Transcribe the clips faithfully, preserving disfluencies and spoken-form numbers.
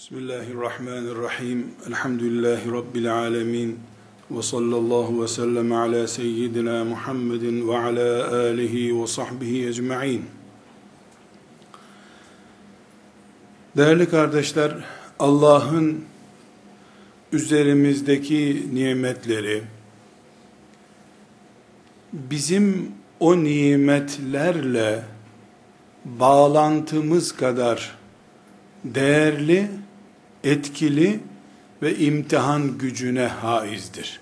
Bismillahirrahmanirrahim. Elhamdülillahi Rabbil alemin. Ve sallallahu ve sellem ala seyyidina Muhammedin ve ala alihi ve sahbihi ecma'in. Değerli kardeşler, Allah'ın üzerimizdeki nimetleri, bizim o nimetlerle bağlantımız kadar değerli, etkili ve imtihan gücüne haizdir.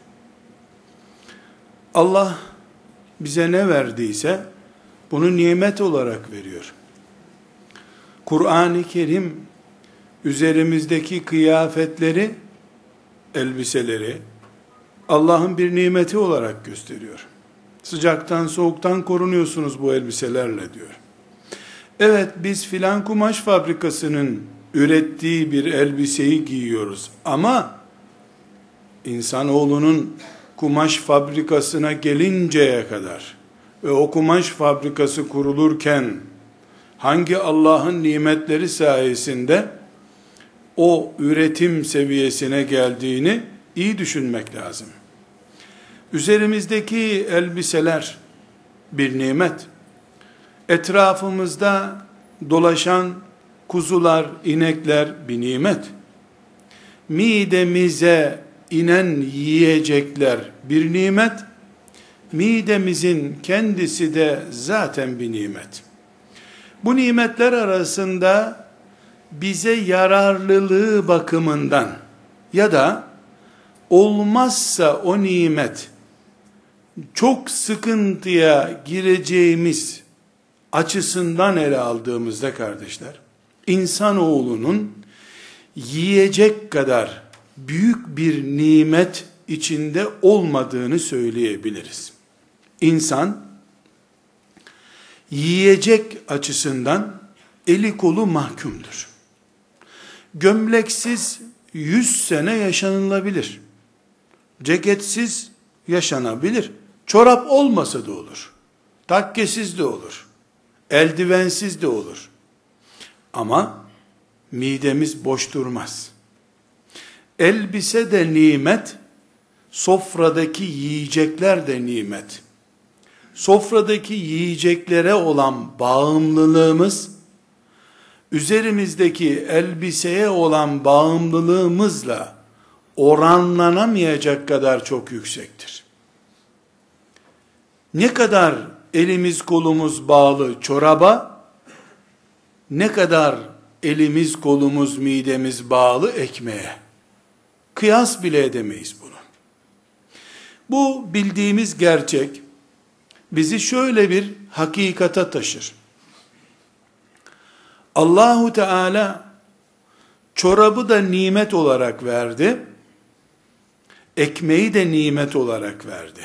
Allah bize ne verdiyse bunu nimet olarak veriyor. Kur'an-ı Kerim üzerimizdeki kıyafetleri, elbiseleri Allah'ın bir nimeti olarak gösteriyor. Sıcaktan, soğuktan korunuyorsunuz bu elbiselerle diyor. Evet, biz filan kumaş fabrikasının ürettiği bir elbiseyi giyiyoruz ama insanoğlunun kumaş fabrikasına gelinceye kadar ve o kumaş fabrikası kurulurken hangi Allah'ın nimetleri sayesinde o üretim seviyesine geldiğini iyi düşünmek lazım. Üzerimizdeki elbiseler bir nimet. Etrafımızda dolaşan kuzular, inekler bir nimet. Midemize inen yiyecekler bir nimet. Midemizin kendisi de zaten bir nimet. Bu nimetler arasında bize yararlılığı bakımından ya da olmazsa o nimet çok sıkıntıya gireceğimiz açısından ele aldığımızda kardeşler, insanoğlunun yiyecek kadar büyük bir nimet içinde olmadığını söyleyebiliriz. İnsan yiyecek açısından eli kolu mahkumdur. Gömleksiz yüz sene yaşanılabilir. Ceketsiz yaşanabilir. Çorap olmasa da olur. Takkesiz de olur. Eldivensiz de olur. Ama midemiz boş durmaz. Elbise de nimet, sofradaki yiyecekler de nimet. Sofradaki yiyeceklere olan bağımlılığımız, üzerimizdeki elbiseye olan bağımlılığımızla oranlanamayacak kadar çok yüksektir. Ne kadar elimiz kolumuz bağlı çoraba, ne kadar elimiz kolumuz midemiz bağlı ekmeğe. Kıyas bile edemeyiz bunu. Bu bildiğimiz gerçek bizi şöyle bir hakikate taşır. Allahu Teala çorabı da nimet olarak verdi, ekmeği de nimet olarak verdi.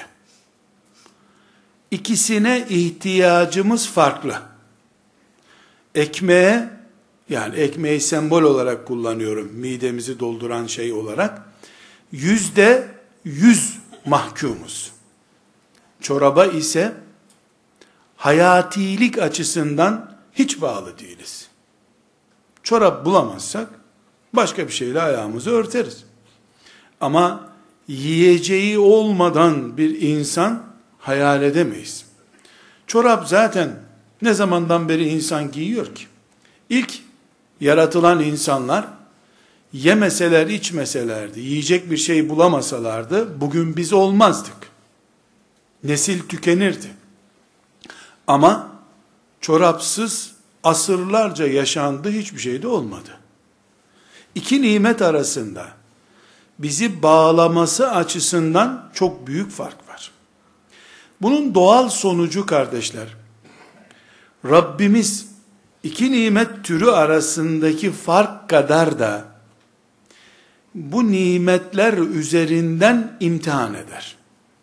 İkisine ihtiyacımız farklı. Ekmeğe, yani ekmeği sembol olarak kullanıyorum, midemizi dolduran şey olarak, yüzde yüz mahkumuz. Çoraba ise hayatilik açısından hiç bağlı değiliz. Çorap bulamazsak başka bir şeyle ayağımızı örteriz. Ama yiyeceği olmadan bir insan hayal edemeyiz. Çorap zaten ne zamandan beri insan giyiyor ki? İlk yaratılan insanlar yemeseler, içmeselerdi, yiyecek bir şey bulamasalardı bugün biz olmazdık. Nesil tükenirdi. Ama çorapsız asırlarca yaşandı, hiçbir şey de olmadı. İki nimet arasında bizi bağlaması açısından çok büyük fark var. Bunun doğal sonucu kardeşler, Rabbimiz iki nimet türü arasındaki fark kadar da bu nimetler üzerinden imtihan eder.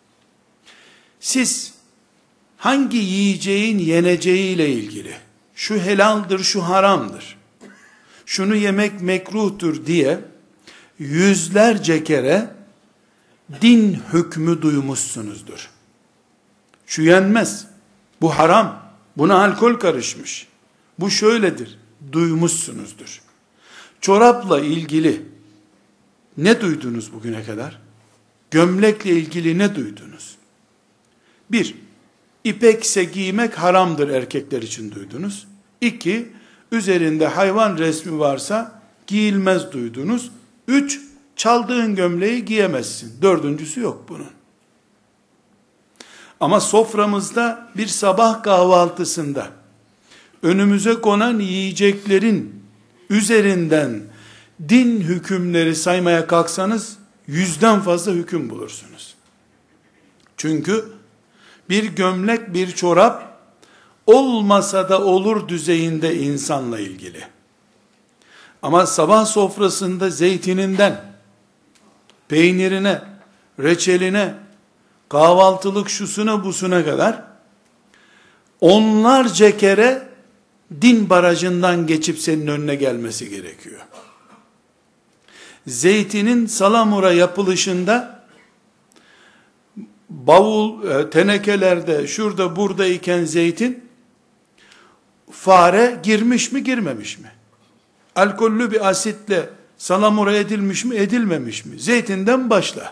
Siz hangi yiyeceğin yeneceğiyle ilgili, şu helaldir, şu haramdır, şunu yemek mekruhtur diye yüzlerce kere din hükmü duymuşsunuzdur. Şu yenmez, bu haram, buna alkol karışmış, bu şöyledir, duymuşsunuzdur. Çorapla ilgili ne duydunuz bugüne kadar? Gömlekle ilgili ne duydunuz? Bir, İpekse giymek haramdır erkekler için duydunuz. İki, üzerinde hayvan resmi varsa giyilmez duydunuz. Üç, çaldığın gömleği giyemezsin. Dördüncüsü yok bunun. Ama soframızda bir sabah kahvaltısında önümüze konan yiyeceklerin üzerinden din hükümleri saymaya kalksanız yüzden fazla hüküm bulursunuz. Çünkü bir gömlek, bir çorap olmasa da olur düzeyinde insanla ilgili. Ama sabah sofrasında zeytininden, peynirine, reçeline, kahvaltılık şusuna busuna kadar onlarca kere din barajından geçip senin önüne gelmesi gerekiyor. Zeytinin salamura yapılışında bavul, tenekelerde, şurada burada iken zeytin, fare girmiş mi girmemiş mi? Alkollü bir asitle salamura edilmiş mi edilmemiş mi? Zeytinden başla.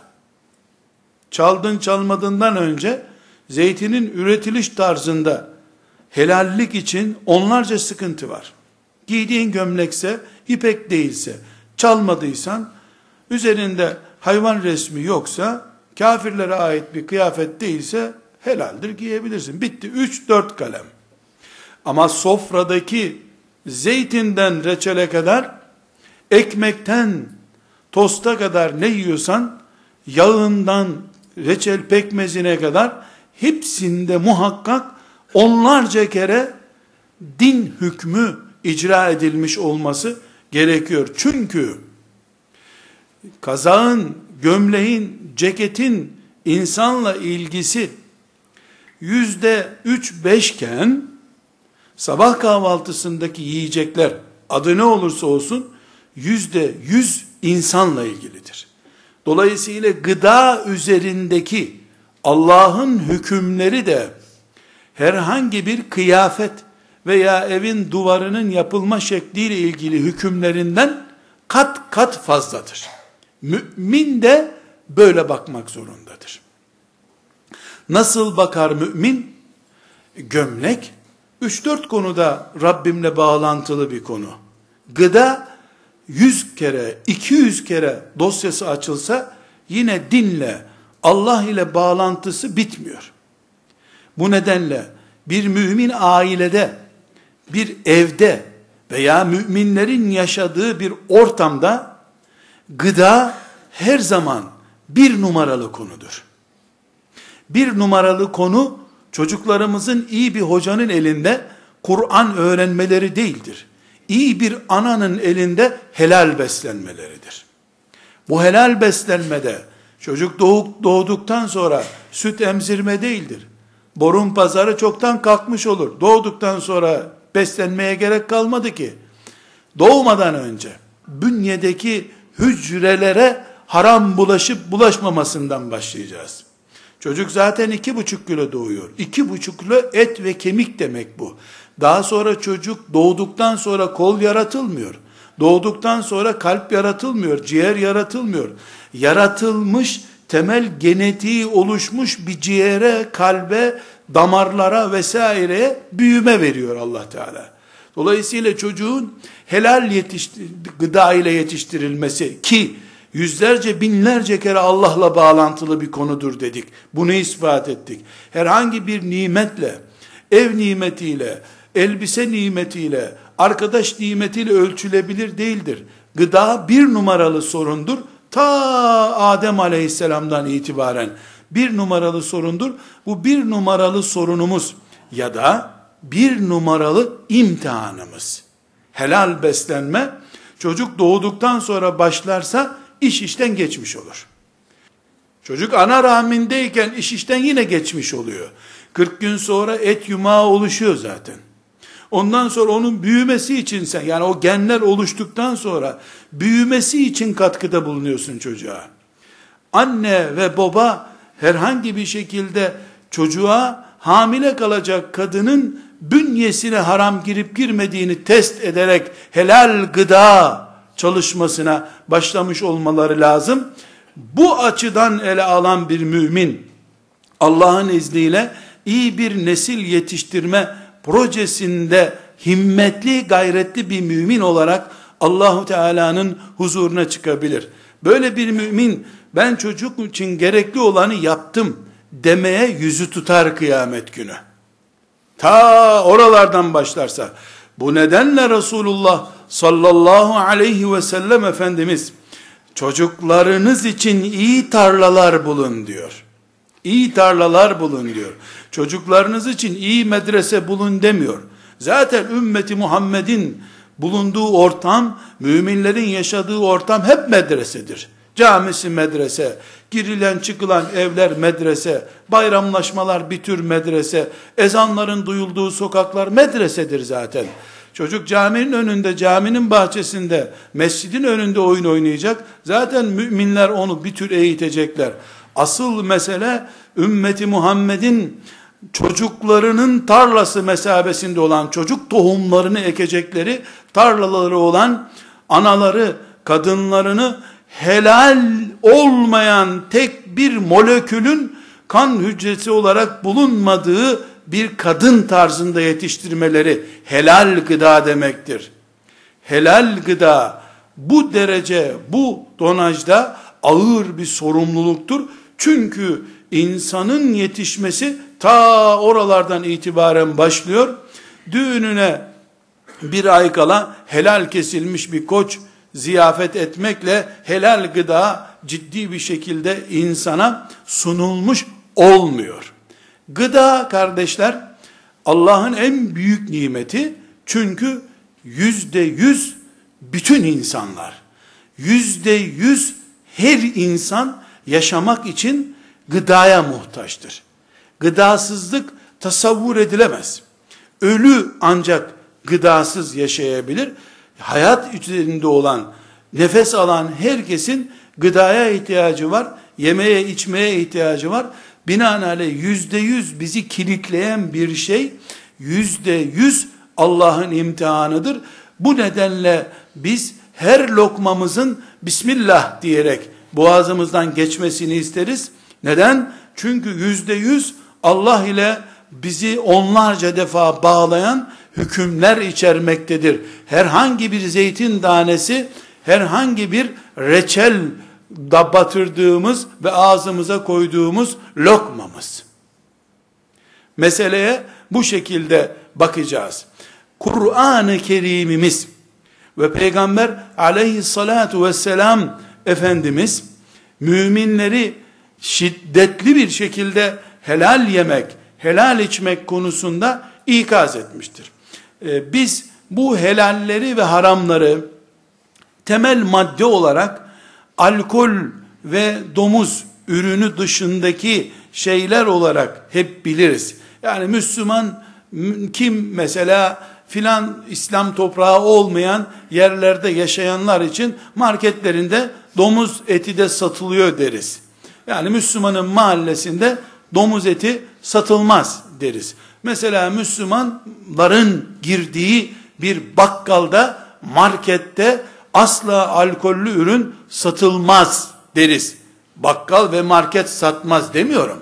Çaldın çalmadığından önce zeytinin üretiliş tarzında helallik için onlarca sıkıntı var. Giydiğin gömlekse, ipek değilse, çalmadıysan, üzerinde hayvan resmi yoksa, kafirlere ait bir kıyafet değilse helaldir, giyebilirsin. Bitti. Üç dört kalem. Ama sofradaki zeytinden reçele kadar, ekmekten tosta kadar ne yiyorsan, yağından reçel pekmezine kadar hepsinde muhakkak onlarca kere din hükmü icra edilmiş olması gerekiyor. Çünkü kazağın, gömleğin, ceketin insanla ilgisi yüzde üç beşken sabah kahvaltısındaki yiyecekler adı ne olursa olsun yüzde yüz insanla ilgilidir. Dolayısıyla gıda üzerindeki Allah'ın hükümleri de herhangi bir kıyafet veya evin duvarının yapılma şekliyle ilgili hükümlerinden kat kat fazladır. Mümin de böyle bakmak zorundadır. Nasıl bakar mümin? Gömlek, üç dört konuda Rabbimle bağlantılı bir konu. Gıda, yüz kere, iki yüz kere dosyası açılsa, yine dinle, Allah ile bağlantısı bitmiyor. Bu nedenle, bir mümin ailede, bir evde veya müminlerin yaşadığı bir ortamda, gıda her zaman bir numaralı konudur. Bir numaralı konu, çocuklarımızın iyi bir hocanın elinde Kur'an öğrenmeleri değildir. İyi bir ananın elinde helal beslenmeleridir. Bu helal beslenmede, çocuk doğuk, doğduktan sonra süt emzirme değildir. Borun pazarı çoktan kalkmış olur. Doğduktan sonra beslenmeye gerek kalmadı ki. Doğmadan önce bünyedeki hücrelere haram bulaşıp bulaşmamasından başlayacağız. Çocuk zaten iki buçuk kilo doğuyor. İki buçuk kilo et ve kemik demek bu. Daha sonra çocuk doğduktan sonra kol yaratılmıyor. Doğduktan sonra kalp yaratılmıyor, ciğer yaratılmıyor. Yaratılmış, temel genetiği oluşmuş bir ciğere, kalbe, damarlara vesaireye büyüme veriyor Allah Teala. Dolayısıyla çocuğun helal yetiştir, gıda ile yetiştirilmesi ki yüzlerce binlerce kere Allah'la bağlantılı bir konudur dedik. Bunu ispat ettik. Herhangi bir nimetle, ev nimetiyle, elbise nimetiyle, arkadaş nimetiyle ölçülebilir değildir. Gıda bir numaralı sorundur. Ta Adem Aleyhisselam'dan itibaren bir numaralı sorundur. Bu bir numaralı sorunumuz ya da bir numaralı imtihanımız. Helal beslenme, çocuk doğduktan sonra başlarsa iş işten geçmiş olur. Çocuk ana rahmindeyken iş işten yine geçmiş oluyor. kırk gün sonra et yumağı oluşuyor zaten. Ondan sonra onun büyümesi için sen, yani o genler oluştuktan sonra büyümesi için katkıda bulunuyorsun çocuğa. Anne ve baba herhangi bir şekilde çocuğa hamile kalacak kadının bünyesine haram girip girmediğini test ederek helal gıda çalışmasına başlamış olmaları lazım. Bu açıdan ele alan bir mümin, Allah'ın izniyle iyi bir nesil yetiştirme projesinde himmetli, gayretli bir mümin olarak Allahu Teala'nın huzuruna çıkabilir. Böyle bir mümin, ben çocuk için gerekli olanı yaptım demeye yüzü tutar kıyamet günü. Ta oralardan başlarsa. Bu nedenle Resulullah sallallahu aleyhi ve sellem Efendimiz, çocuklarınız için iyi tarlalar bulun diyor. İyi tarlalar bulun diyor. Çocuklarınız için iyi medrese bulun demiyor. Zaten ümmeti Muhammed'in bulunduğu ortam, müminlerin yaşadığı ortam hep medresedir. Camisi medrese, girilen çıkılan evler medrese, bayramlaşmalar bir tür medrese, ezanların duyulduğu sokaklar medresedir zaten. Çocuk caminin önünde, caminin bahçesinde, mescidin önünde oyun oynayacak. Zaten müminler onu bir tür eğitecekler. Asıl mesele ümmeti Muhammed'in çocuklarının tarlası mesabesinde olan, çocuk tohumlarını ekecekleri tarlaları olan anaları, kadınlarını helal olmayan tek bir molekülün kan hücresi olarak bulunmadığı bir kadın tarzında yetiştirmeleri helal gıda demektir. Helal gıda bu derece, bu tonajda ağır bir sorumluluktur. Çünkü insanın yetişmesi ta oralardan itibaren başlıyor. Düğününe bir ay kala helal kesilmiş bir koç ziyafet etmekle helal gıda ciddi bir şekilde insana sunulmuş olmuyor. Gıda kardeşler Allah'ın en büyük nimeti, çünkü yüzde yüz bütün insanlar, yüzde yüz her insan yaşamak için gıdaya muhtaçtır. Gıdasızlık tasavvur edilemez. Ölü ancak gıdasız yaşayabilir. Hayat üzerinde olan, nefes alan herkesin gıdaya ihtiyacı var, yemeye içmeye ihtiyacı var. Binaenaleyh yüzde yüz bizi kilitleyen bir şey, yüzde yüz Allah'ın imtihanıdır. Bu nedenle biz her lokmamızın Bismillah diyerek boğazımızdan geçmesini isteriz. Neden? Çünkü yüzde yüz Allah ile bizi onlarca defa bağlayan hükümler içermektedir. Herhangi bir zeytin tanesi, herhangi bir reçel da batırdığımız ve ağzımıza koyduğumuz lokmamız. Meseleye bu şekilde bakacağız. Kur'an-ı Kerim'imiz ve Peygamber aleyhissalatu vesselam Efendimiz müminleri şiddetli bir şekilde helal yemek, helal içmek konusunda ikaz etmiştir. Ee, biz bu helalleri ve haramları temel madde olarak alkol ve domuz ürünü dışındaki şeyler olarak hep biliriz. Yani Müslüman kim mesela filan İslam toprağı olmayan yerlerde yaşayanlar için marketlerinde domuz eti de satılıyor deriz. Yani Müslümanın mahallesinde domuz eti satılmaz deriz. Mesela Müslümanların girdiği bir bakkalda, markette asla alkollü ürün satılmaz deriz. Bakkal ve market satmaz demiyorum.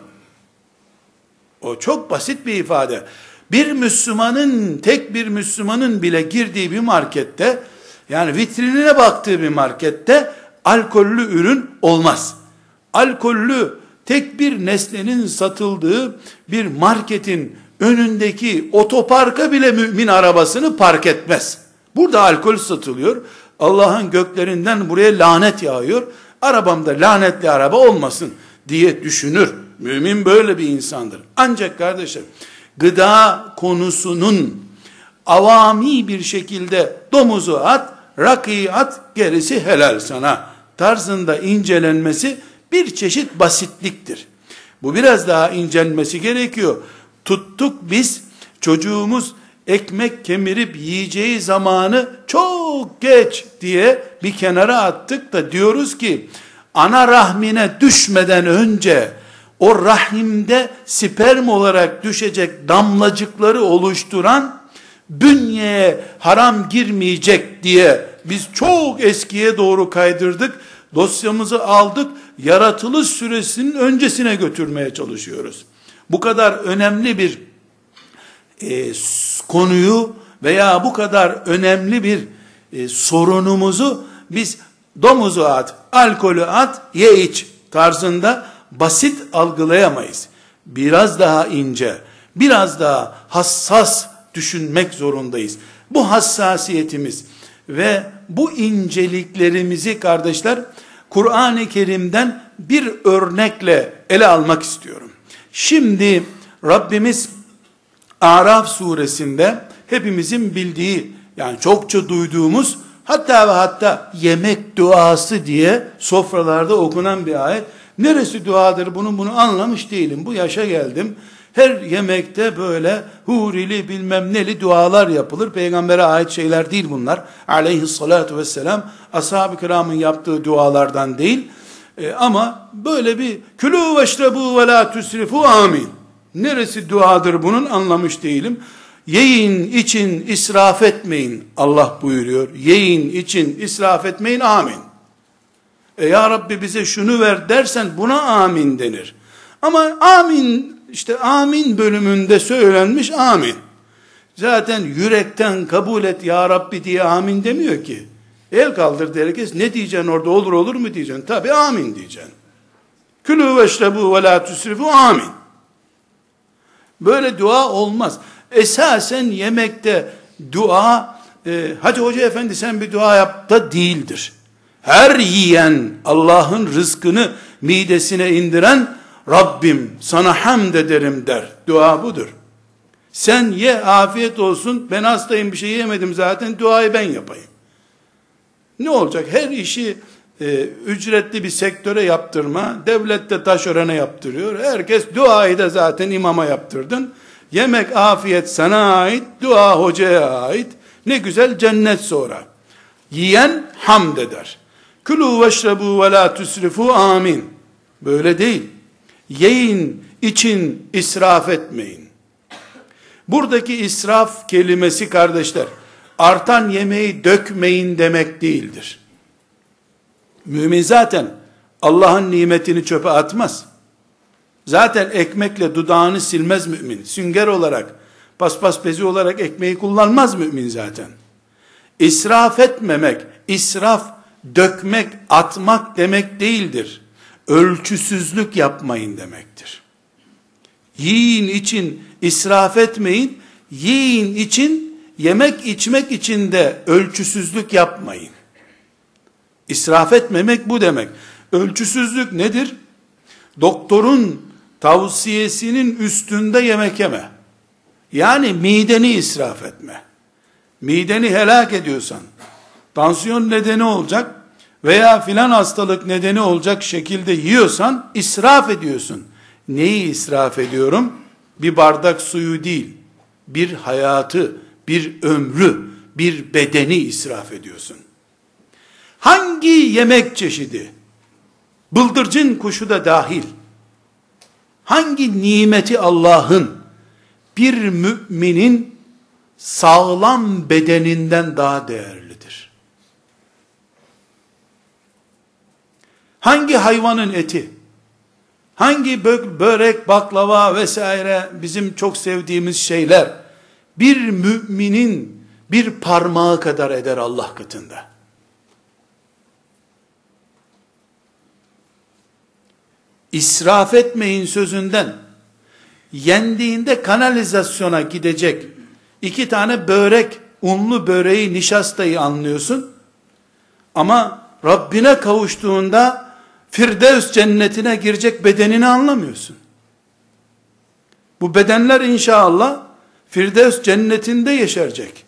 O çok basit bir ifade. Bir Müslümanın, tek bir Müslümanın bile girdiği bir markette, yani vitrinine baktığı bir markette alkollü ürün olmaz. Alkollü tek bir nesnenin satıldığı bir marketin önündeki otoparka bile mümin arabasını park etmez. Burada alkol satılıyor. Allah'ın göklerinden buraya lanet yağıyor. Arabamda lanetli araba olmasın diye düşünür. Mümin böyle bir insandır. Ancak kardeşler, gıda konusunun avami bir şekilde domuzu at, rakıyı at, gerisi helal sana tarzında incelenmesi bir çeşit basitliktir. Bu biraz daha incelmesi gerekiyor. Tuttuk biz, çocuğumuz ekmek kemirip yiyeceği zamanı çok geç diye bir kenara attık da diyoruz ki, ana rahmine düşmeden önce o rahimde sperm olarak düşecek damlacıkları oluşturan bünyeye haram girmeyecek diye biz çok eskiye doğru kaydırdık. Dosyamızı aldık. Yaratılış süresinin öncesine götürmeye çalışıyoruz. Bu kadar önemli bir e, konuyu veya bu kadar önemli bir e, sorunumuzu biz domuzu at, alkolü at, ye iç tarzında basit algılayamayız. Biraz daha ince, biraz daha hassas düşünmek zorundayız. Bu hassasiyetimiz ve bu inceliklerimizi kardeşler, Kur'an-ı Kerim'den bir örnekle ele almak istiyorum. Şimdi Rabbimiz Araf suresinde hepimizin bildiği, yani çokça duyduğumuz, hatta ve hatta yemek duası diye sofralarda okunan bir ayet. Neresi duadır bunun, bunu anlamış değilim. Bu yaşa geldim. Her yemekte böyle hurili bilmem neli dualar yapılır. Peygambere ait şeyler değil bunlar. Aleyhissalatu vesselam ashab-ı kiramın yaptığı dualardan değil. E, ama böyle bir külü veşrebu ve la tusrifu amin. Neresi duadır bunun anlamış değilim. Yiyin için israf etmeyin Allah buyuruyor. Yiyin için israf etmeyin amin. E ya Rabbi bize şunu ver dersen buna amin denir. Ama amin, işte amin bölümünde söylenmiş amin. Zaten yürekten kabul et ya Rabbi diye amin demiyor ki. El kaldır herkes, ne diyeceksin orada, olur olur mu diyeceksin? Tabi amin diyeceksin. Külü veşrebu ve la tusrifu amin. Böyle dua olmaz. Esasen yemekte dua, e, hadi hoca efendi sen bir dua yap da değildir. Her yiyen, Allah'ın rızkını midesine indiren, Rabbim sana hamd ederim der. Dua budur. Sen ye, afiyet olsun, ben hastayım bir şey yemedim zaten, duayı ben yapayım. Ne olacak? Her işi e, ücretli bir sektöre yaptırma, devlet de taşörene yaptırıyor. Herkes duayı da zaten imama yaptırdın. Yemek, afiyet sana ait, dua hocaya ait. Ne güzel, cennet sonra. Yiyen hamd eder. Külü veşrebu ve la tusrifu amin. Böyle değil. Yiyin için israf etmeyin. Buradaki israf kelimesi kardeşler, artan yemeği dökmeyin demek değildir. Mümin zaten Allah'ın nimetini çöpe atmaz. Zaten ekmekle dudağını silmez mümin. Sünger olarak, paspas bezi olarak ekmeği kullanmaz mümin zaten. İsraf etmemek, israf, dökmek, atmak demek değildir. Ölçüsüzlük yapmayın demektir. Yiyin için israf etmeyin, yiyin için, yemek içmek için de ölçüsüzlük yapmayın. İsraf etmemek bu demek. Ölçüsüzlük nedir? Doktorun tavsiyesinin üstünde yemek yeme. Yani mideni israf etme. Mideni helak ediyorsan, tansiyon nedeni olacak veya filan hastalık nedeni olacak şekilde yiyorsan israf ediyorsun. Neyi israf ediyorum? Bir bardak suyu değil, bir hayatı, bir ömrü, bir bedeni israf ediyorsun. Hangi yemek çeşidi, bıldırcın kuşu da dahil, hangi nimeti Allah'ın bir müminin sağlam bedeninden daha değerlidir? Hangi hayvanın eti, hangi börek, baklava vesaire bizim çok sevdiğimiz şeyler bir müminin bir parmağı kadar eder Allah katında? İsraf etmeyin sözünden yendiğinde kanalizasyona gidecek iki tane börek, unlu böreği, nişastayı anlıyorsun. Ama Rabbine kavuştuğunda Firdevs cennetine girecek bedenini anlamıyorsun. Bu bedenler inşallah Firdevs cennetinde yeşerecek.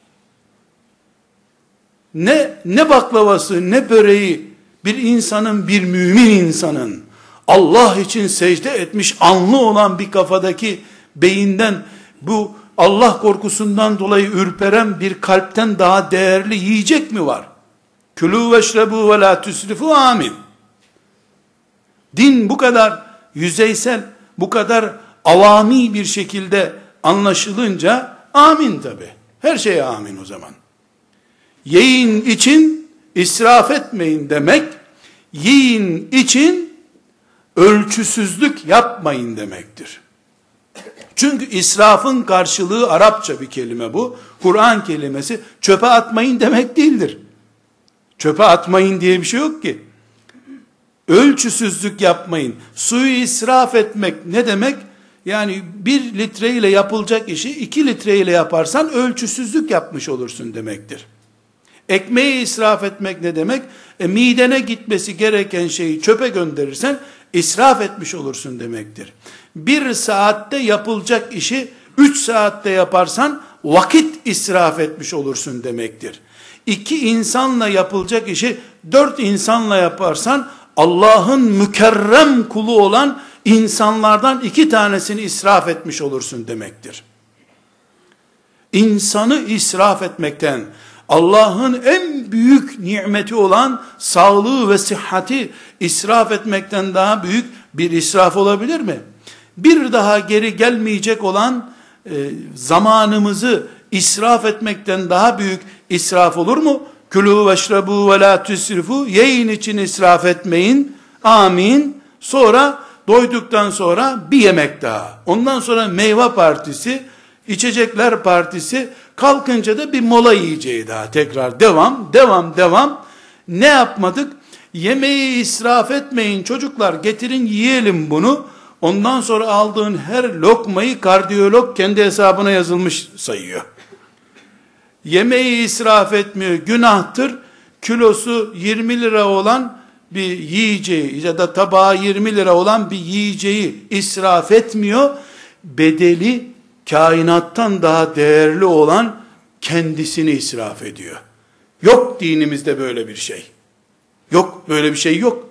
Ne ne baklavası, ne böreği bir insanın, bir mümin insanın Allah için secde etmiş, anlı olan bir kafadaki beyinden, bu Allah korkusundan dolayı ürperen bir kalpten daha değerli yiyecek mi var? Külü veşrebu ve la tusrifu amin. Din bu kadar yüzeysel, bu kadar avami bir şekilde anlaşılınca amin tabi. Her şeye amin o zaman. Yiyin için israf etmeyin demek, yiyin için ölçüsüzlük yapmayın demektir. Çünkü israfın karşılığı Arapça bir kelime bu. Kur'an kelimesi çöpe atmayın demek değildir. Çöpe atmayın diye bir şey yok ki. Ölçüsüzlük yapmayın. Suyu israf etmek ne demek? Yani bir litre ile yapılacak işi iki litre ile yaparsan ölçüsüzlük yapmış olursun demektir. Ekmeği israf etmek ne demek? E, midene gitmesi gereken şeyi çöpe gönderirsen israf etmiş olursun demektir. Bir saatte yapılacak işi üç saatte yaparsan vakit israf etmiş olursun demektir. İki insanla yapılacak işi dört insanla yaparsan Allah'ın mükerrem kulu olan insanlardan iki tanesini israf etmiş olursun demektir. İnsanı israf etmekten, Allah'ın en büyük nimeti olan sağlığı ve sıhhati israf etmekten daha büyük bir israf olabilir mi? Bir daha geri gelmeyecek olan e, zamanımızı israf etmekten daha büyük israf olur mu? Külü veşrebu ve la tüsrifu, yiyin için israf etmeyin. Amin. Sonra doyduktan sonra bir yemek daha. Ondan sonra meyve partisi, içecekler partisi, kalkınca da bir mola yiyeceği daha. Tekrar devam, devam, devam. Ne yapmadık? Yemeği israf etmeyin çocuklar, getirin yiyelim bunu. Ondan sonra aldığın her lokmayı kardiyolog kendi hesabına yazılmış sayıyor. Yemeği israf etmiyor, günahtır. Kilosu yirmi lira olan bir yiyeceği ya da tabağı yirmi lira olan bir yiyeceği israf etmiyor. Bedeli kainattan daha değerli olan kendisini israf ediyor. Yok dinimizde böyle bir şey. Yok, böyle bir şey yok.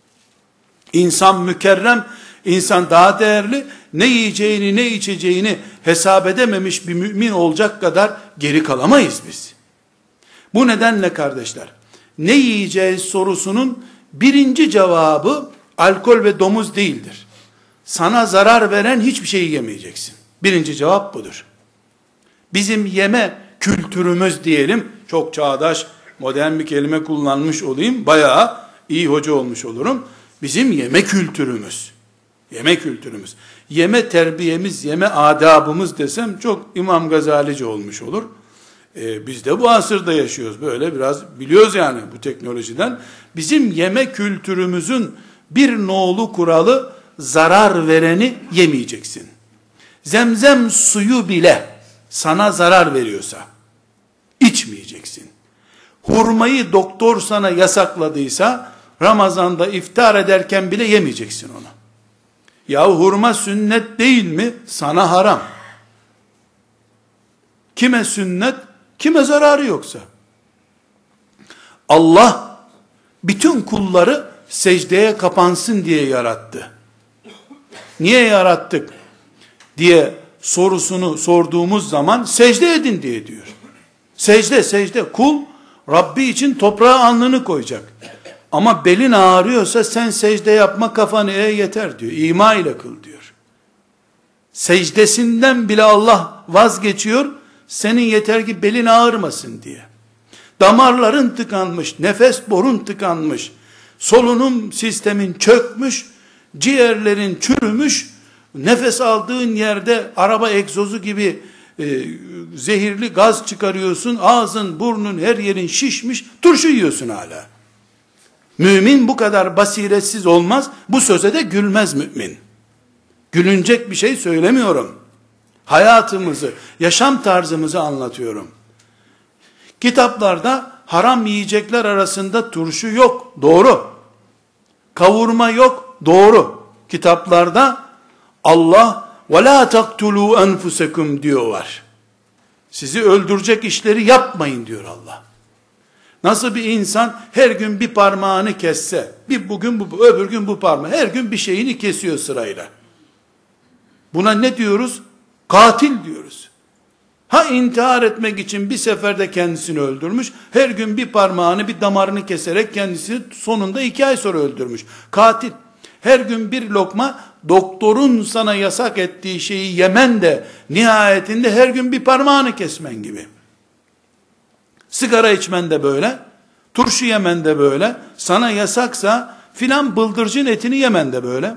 İnsan mükerrem, insan daha değerli, ne yiyeceğini ne içeceğini hesap edememiş bir mümin olacak kadar geri kalamayız biz. Bu nedenle kardeşler, ne yiyeceğiz sorusunun birinci cevabı alkol ve domuz değildir. Sana zarar veren hiçbir şeyi yemeyeceksin. Birinci cevap budur. Bizim yeme kültürümüz diyelim, çok çağdaş, modern bir kelime kullanmış olayım, bayağı iyi hoca olmuş olurum. Bizim yeme kültürümüz, yeme kültürümüz, yeme terbiyemiz, yeme adabımız desem çok İmam Gazalici olmuş olur. Ee, biz de bu asırda yaşıyoruz, böyle biraz biliyoruz yani bu teknolojiden. Bizim yeme kültürümüzün bir nolu kuralı, zarar vereni yemeyeceksin. Zemzem suyu bile sana zarar veriyorsa içmeyeceksin. Hurmayı doktor sana yasakladıysa Ramazan'da iftar ederken bile yemeyeceksin onu. Ya hurma sünnet değil mi? Sana haram. Kime sünnet? Kime zararı yoksa. Allah bütün kulları secdeye kapansın diye yarattı. Niye yarattık diye sorusunu sorduğumuz zaman secde edin diye diyor. Secde, secde. Kul Rabbi için toprağa alnını koyacak. Ama belin ağrıyorsa sen secde yapma, kafanı eğ yeter diyor. İma ile kıl diyor. Secdesinden bile Allah vazgeçiyor. Senin yeter ki belin ağrımasın diye. Damarların tıkanmış, nefes borun tıkanmış, solunum sistemin çökmüş, ciğerlerin çürümüş, nefes aldığın yerde araba egzozu gibi e, zehirli gaz çıkarıyorsun, ağzın, burnun, her yerin şişmiş, turşu yiyorsun hala. Mümin bu kadar basiretsiz olmaz, bu söze de gülmez mümin. Gülünecek bir şey söylemiyorum. Hayatımızı, yaşam tarzımızı anlatıyorum. Kitaplarda haram yiyecekler arasında turşu yok, doğru. Kavurma yok, doğru. Kitaplarda Allah وَلَا تَقْتُلُوا أَنْفُسَكُمْ diyor var. Sizi öldürecek işleri yapmayın diyor Allah. Nasıl bir insan her gün bir parmağını kesse, bir bugün bu, öbür gün bu parmağı, her gün bir şeyini kesiyor sırayla. Buna ne diyoruz? Katil diyoruz. Ha intihar etmek için bir seferde kendisini öldürmüş, her gün bir parmağını, bir damarını keserek kendisini sonunda iki ay sonra öldürmüş. Katil. Her gün bir lokma, doktorun sana yasak ettiği şeyi yemen de nihayetinde her gün bir parmağını kesmen gibi. Sigara içmen de böyle, turşu yemen de böyle, sana yasaksa filan bıldırcın etini yemen de böyle.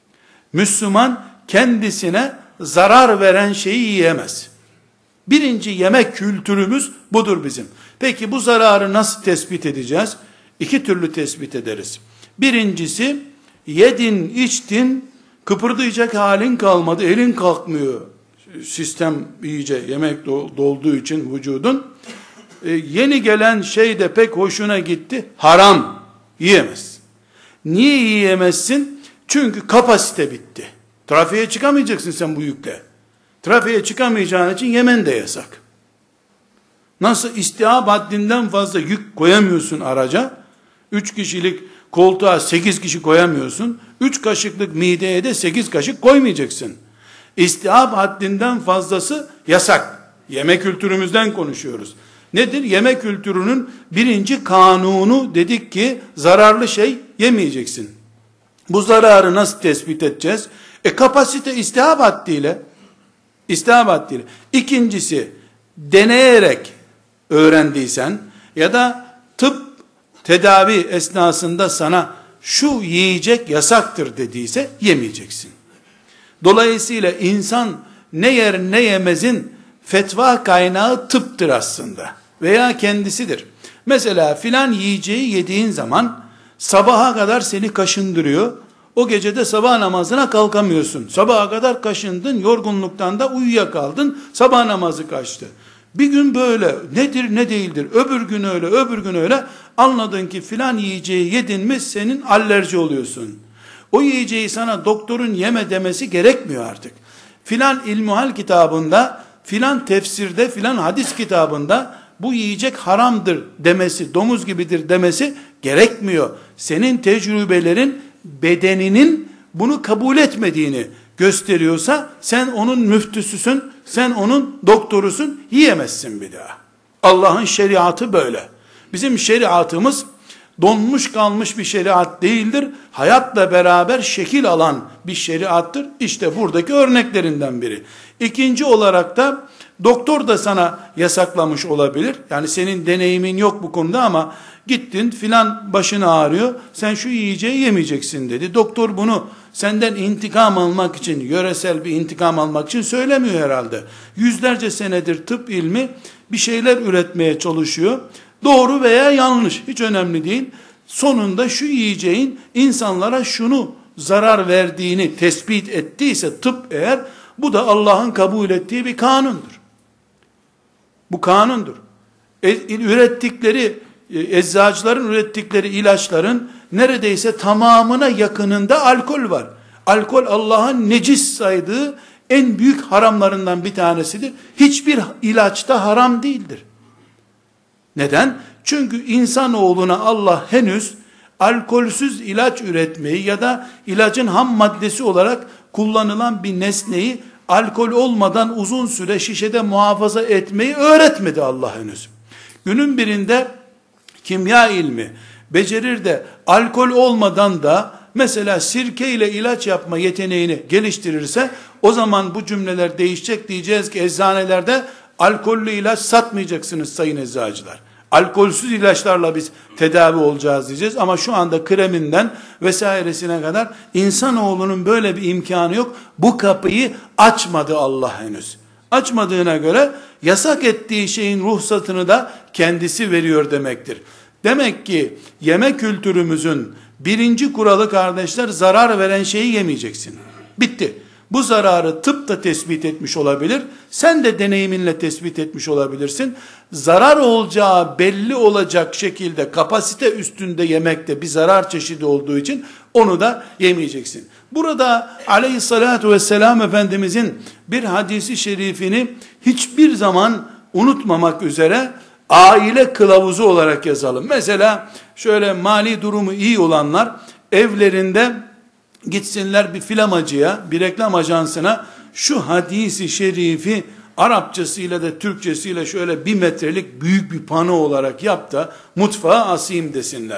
Müslüman kendisine zarar veren şeyi yiyemez. Birinci yemek kültürümüz budur bizim. Peki bu zararı nasıl tespit edeceğiz? İki türlü tespit ederiz. Birincisi, yedin, içtin, kıpırdayacak halin kalmadı, elin kalkmıyor. Sistem iyice yemek dolduğu için vücudun. Ee, yeni gelen şey de pek hoşuna gitti. Haram. Yiyemez. Niye yiyemezsin? Çünkü kapasite bitti. Trafiğe çıkamayacaksın sen bu yükle. Trafiğe çıkamayacağın için yemen de yasak. Nasıl istihap haddinden fazla yük koyamıyorsun araca? Üç kişilik koltuğa sekiz kişi koyamıyorsun. Üç kaşıklık mideye de sekiz kaşık koymayacaksın. İstihap haddinden fazlası yasak. Yemek kültürümüzden konuşuyoruz. Nedir? Yemek kültürünün birinci kanunu dedik ki zararlı şey yemeyeceksin. Bu zararı nasıl tespit edeceğiz? E kapasite istihap haddiyle. İstihap haddiyle. İkincisi, deneyerek öğrendiysen ya da tıp tedavi esnasında sana şu yiyecek yasaktır dediyse yemeyeceksin. Dolayısıyla insan ne yer ne yemezin fetva kaynağı tıptır aslında veya kendisidir. Mesela filan yiyeceği yediğin zaman sabaha kadar seni kaşındırıyor. O gecede sabah namazına kalkamıyorsun. Sabaha kadar kaşındın, yorgunluktan da uyuyakaldın, sabah namazı kaçtı. Bir gün böyle, nedir ne değildir, öbür gün öyle, öbür gün öyle, anladın ki filan yiyeceği yedin mi senin alerji oluyorsun. O yiyeceği sana doktorun yeme demesi gerekmiyor artık. Filan İlmuhal kitabında, filan tefsirde, filan hadis kitabında bu yiyecek haramdır demesi, domuz gibidir demesi gerekmiyor. Senin tecrübelerin bedeninin bunu kabul etmediğini gösteriyorsa sen onun müftüsüsün, sen onun doktorusun, yiyemezsin bir daha. Allah'ın şeriatı böyle. Bizim şeriatımız donmuş kalmış bir şeriat değildir. Hayatla beraber şekil alan bir şeriattır. İşte buradaki örneklerinden biri. İkinci olarak da doktor da sana yasaklamış olabilir. Yani senin deneyimin yok bu konuda ama gittin filan başın ağrıyor. Sen şu yiyeceği yemeyeceksin dedi. Doktor bunu senden intikam almak için, yöresel bir intikam almak için söylemiyor herhalde. Yüzlerce senedir tıp ilmi bir şeyler üretmeye çalışıyor. Doğru veya yanlış hiç önemli değil. Sonunda şu yiyeceğin insanlara şunu zarar verdiğini tespit ettiyse tıp eğer, bu da Allah'ın kabul ettiği bir kanundur. Bu kanundur. E, ürettikleri, e, eczacıların ürettikleri ilaçların neredeyse tamamına yakınında alkol var. Alkol Allah'ın necis saydığı en büyük haramlarından bir tanesidir. Hiçbir ilaçta haram değildir. Neden? Çünkü insanoğluna Allah henüz alkolsüz ilaç üretmeyi ya da ilacın ham maddesi olarak kullanılan bir nesneyi alkol olmadan uzun süre şişede muhafaza etmeyi öğretmedi Allah henüz. Günün birinde kimya ilmi becerir de alkol olmadan da mesela sirke ile ilaç yapma yeteneğini geliştirirse o zaman bu cümleler değişecek, diyeceğiz ki eczanelerde alkollü ilaç satmayacaksınız sayın eczacılar. Alkolsüz ilaçlarla biz tedavi olacağız diyeceğiz ama şu anda kreminden vesairesine kadar insanoğlunun böyle bir imkanı yok. Bu kapıyı açmadı Allah henüz. Açmadığına göre yasak ettiği şeyin ruhsatını da kendisi veriyor demektir. Demek ki yeme kültürümüzün birinci kuralı kardeşler, zarar veren şeyi yemeyeceksin. Bitti. Bu zararı tıp da tespit etmiş olabilir. Sen de deneyiminle tespit etmiş olabilirsin. Zarar olacağı belli olacak şekilde kapasite üstünde yemekte bir zarar çeşidi olduğu için onu da yemeyeceksin. Burada aleyhissalatu vesselam Efendimizin bir hadisi şerifini hiçbir zaman unutmamak üzere aile kılavuzu olarak yazalım. Mesela şöyle mali durumu iyi olanlar evlerinde gitsinler bir filamacıya, bir reklam ajansına şu hadisi şerifi Arapçasıyla da Türkçesiyle şöyle bir metrelik büyük bir pano olarak yap da mutfağa asayım desinler.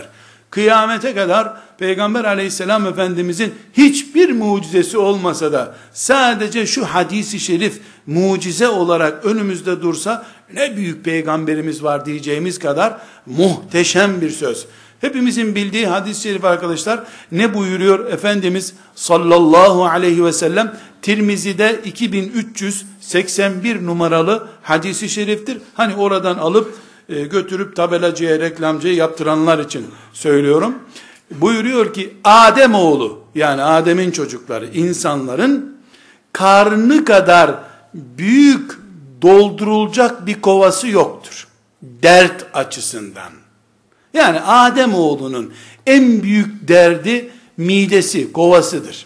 Kıyamete kadar Peygamber aleyhisselam efendimizin hiçbir mucizesi olmasa da sadece şu hadisi şerif mucize olarak önümüzde dursa ne büyük peygamberimiz var diyeceğimiz kadar muhteşem bir söz. Hepimizin bildiği hadis-i şerif arkadaşlar, ne buyuruyor Efendimiz sallallahu aleyhi ve sellem? Tirmizi'de iki bin üç yüz seksen bir numaralı hadisi şeriftir. Hani oradan alıp e, götürüp tabelacıya, reklamcıya yaptıranlar için söylüyorum. Buyuruyor ki Adem oğlu, yani Adem'in çocukları, insanların karnı kadar büyük doldurulacak bir kovası yoktur. Dert açısından. Yani Adem oğlunun en büyük derdi midesi, kovasıdır.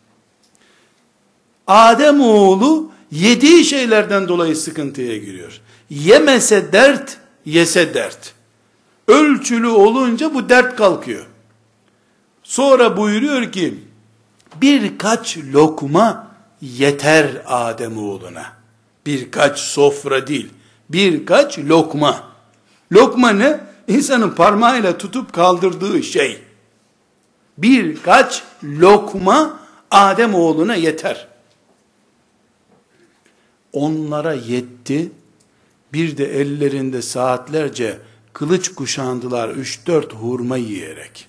Adem oğlu yediği şeylerden dolayı sıkıntıya giriyor. Yemese dert, yese dert. Ölçülü olunca bu dert kalkıyor. Sonra buyuruyor ki birkaç lokma yeter Adem oğluna. Birkaç sofra değil, birkaç lokma. Lokma ne? İnsanın parmağıyla tutup kaldırdığı şey. Birkaç lokma Adem oğluna yeter. Onlara yetti. Bir de ellerinde saatlerce kılıç kuşandılar üç dört hurma yiyerek.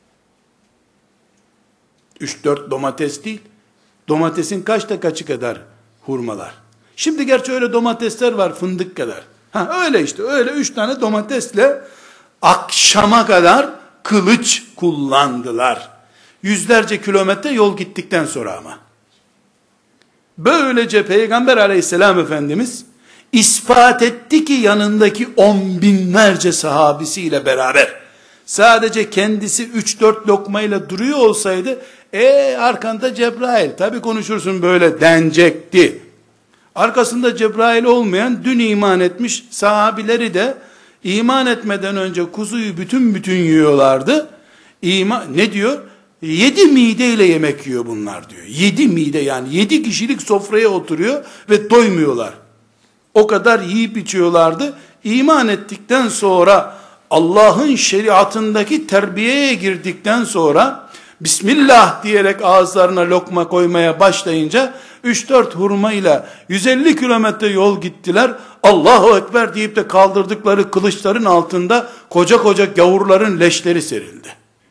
üç dört domates değil. Domatesin kaçta kaçı kadar hurmalar. Şimdi gerçi öyle domatesler var fındık kadar. Ha öyle işte, öyle üç tane domatesle akşama kadar kılıç kullandılar. Yüzlerce kilometre yol gittikten sonra ama. Böylece Peygamber aleyhisselam Efendimiz ispat etti ki yanındaki on binlerce sahabisiyle beraber sadece kendisi üç dört lokmayla duruyor olsaydı e arkanda Cebrail tabi konuşursun böyle denecekti. Arkasında Cebrail olmayan dün iman etmiş sahabileri de iman etmeden önce kuzuyu bütün bütün yiyorlardı. İman, ne diyor? Yedi mideyle yemek yiyor bunlar diyor. Yedi mide, yani yedi kişilik sofraya oturuyor ve doymuyorlar. O kadar yiyip içiyorlardı. İman ettikten sonra Allah'ın şeriatındaki terbiyeye girdikten sonra Bismillah diyerek ağızlarına lokma koymaya başlayınca üç dört hurmayla yüz elli kilometre yol gittiler. Allahu Ekber deyip de kaldırdıkları kılıçların altında koca koca gavurların leşleri serildi.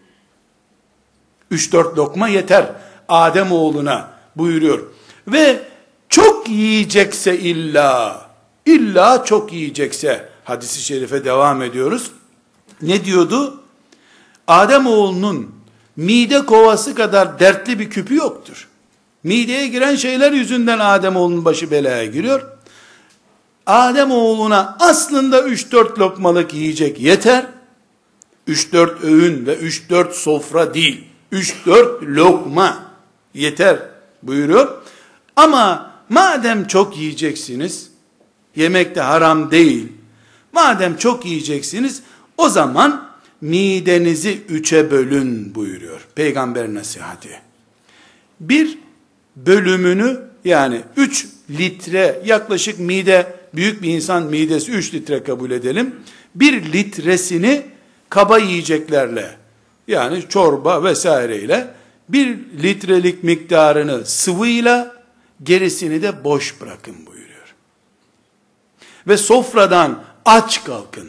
üç dört lokma yeter Adem oğluna buyuruyor. Ve çok yiyecekse illa, illa çok yiyecekse, hadisi şerife devam ediyoruz. Ne diyordu? Adem oğlunun mide kovası kadar dertli bir küpü yoktur. Mideye giren şeyler yüzünden Adem oğlunun başı belaya giriyor. Adem oğluna aslında üç dört lokmalık yiyecek yeter. üç dört öğün ve üç dört sofra değil. üç dört lokma yeter buyuruyor. Ama madem çok yiyeceksiniz, yemek de haram değil. Madem çok yiyeceksiniz, o zaman midenizi üçe bölün buyuruyor Peygamber nasihati. Bir bölümünü, yani üç litre, yaklaşık mide, büyük bir insan midesi üç litre kabul edelim. Bir litresini kaba yiyeceklerle, yani çorba vesaireyle, bir litrelik miktarını sıvıyla, gerisini de boş bırakın buyuruyor. Ve sofradan aç kalkın.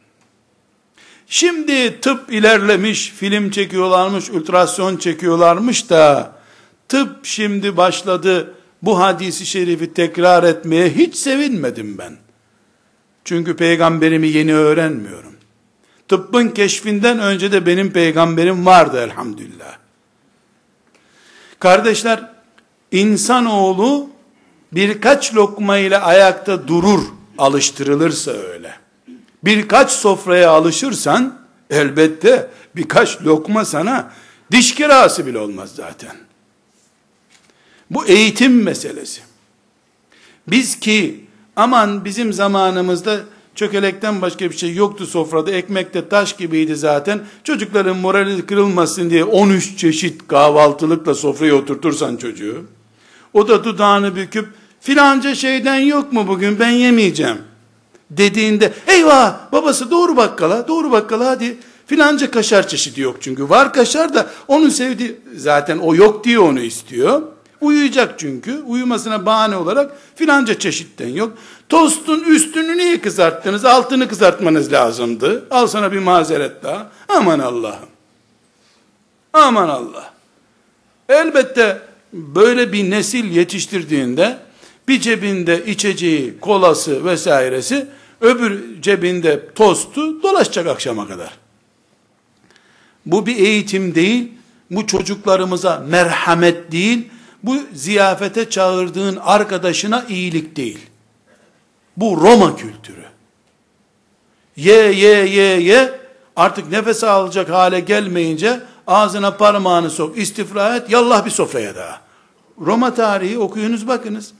Şimdi tıp ilerlemiş, film çekiyorlarmış, ultrason çekiyorlarmış da, tıp şimdi başladı bu hadisi şerifi tekrar etmeye, hiç sevinmedim ben. Çünkü peygamberimi yeni öğrenmiyorum. Tıbbın keşfinden önce de benim peygamberim vardı elhamdülillah. Kardeşler, insanoğlu birkaç lokma ile ayakta durur, alıştırılırsa öyle. Birkaç sofraya alışırsan, elbette birkaç lokma sana diş kirası bile olmaz zaten. Bu eğitim meselesi. Biz ki aman bizim zamanımızda çökelekten başka bir şey yoktu sofrada, ekmek de taş gibiydi zaten, çocukların morali kırılmasın diye on üç çeşit kahvaltılıkla sofraya oturtursan çocuğu, o da dudağını büküp filanca şeyden yok mu bugün, ben yemeyeceğim dediğinde, eyvah babası doğru bakkala, doğru bakkala hadi Filanca kaşar çeşidi yok çünkü. Var kaşar da onun sevdiği, zaten o yok diye onu istiyor. Uyuyacak çünkü. Uyumasına bahane olarak filanca çeşitten yok. Tostun üstünü niye kızarttınız? Altını kızartmanız lazımdı. Al sana bir mazeret daha. Aman Allah'ım. Aman Allah. Elbette böyle bir nesil yetiştirdiğinde bir cebinde içeceği, kolası vesairesi, öbür cebinde tostu dolaşacak akşama kadar. Bu bir eğitim değil, bu çocuklarımıza merhamet değil, bu ziyafete çağırdığın arkadaşına iyilik değil. Bu Roma kültürü. Ye ye ye ye, artık nefes alacak hale gelmeyince ağzına parmağını sok, istifra et, yallah bir sofraya daha. Roma tarihi okuyunuz bakınız.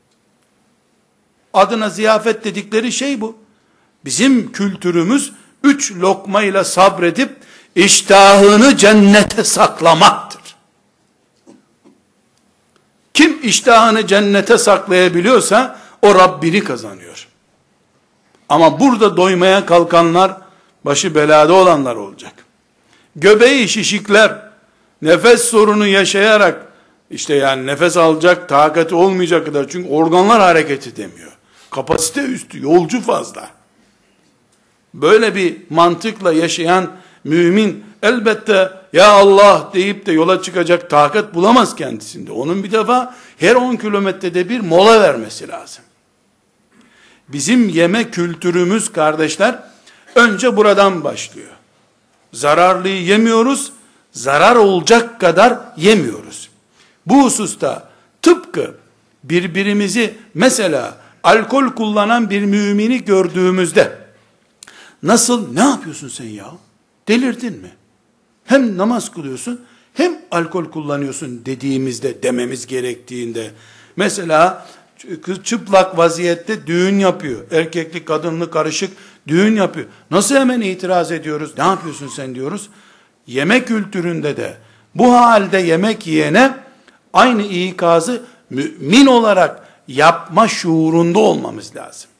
Adına ziyafet dedikleri şey bu. Bizim kültürümüz üç lokmayla sabredip iştahını cennete saklamaktır. Kim iştahını cennete saklayabiliyorsa o Rabbini kazanıyor. Ama burada doymaya kalkanlar başı belada olanlar olacak. Göbeği şişikler nefes sorunu yaşayarak, işte yani nefes alacak takati olmayacak kadar, çünkü organlar hareket edemiyor. Kapasite üstü, yolcu fazla. Böyle bir mantıkla yaşayan mümin elbette ya Allah deyip de yola çıkacak takat bulamaz kendisinde. Onun bir defa her on kilometrede bir mola vermesi lazım. Bizim yeme kültürümüz kardeşler önce buradan başlıyor. Zararlıyı yemiyoruz, zarar olacak kadar yemiyoruz. Bu hususta tıpkı birbirimizi, mesela alkol kullanan bir mümini gördüğümüzde nasıl, ne yapıyorsun sen ya? Delirdin mi? Hem namaz kılıyorsun hem alkol kullanıyorsun dediğimizde, dememiz gerektiğinde, mesela çıplak vaziyette düğün yapıyor. Erkekli kadınlı karışık düğün yapıyor. Nasıl hemen itiraz ediyoruz? Ne yapıyorsun sen diyoruz. Yemek kültüründe de bu halde yemek yiyene aynı ikazı mümin olarak yapma şuurunda olmamız lazım.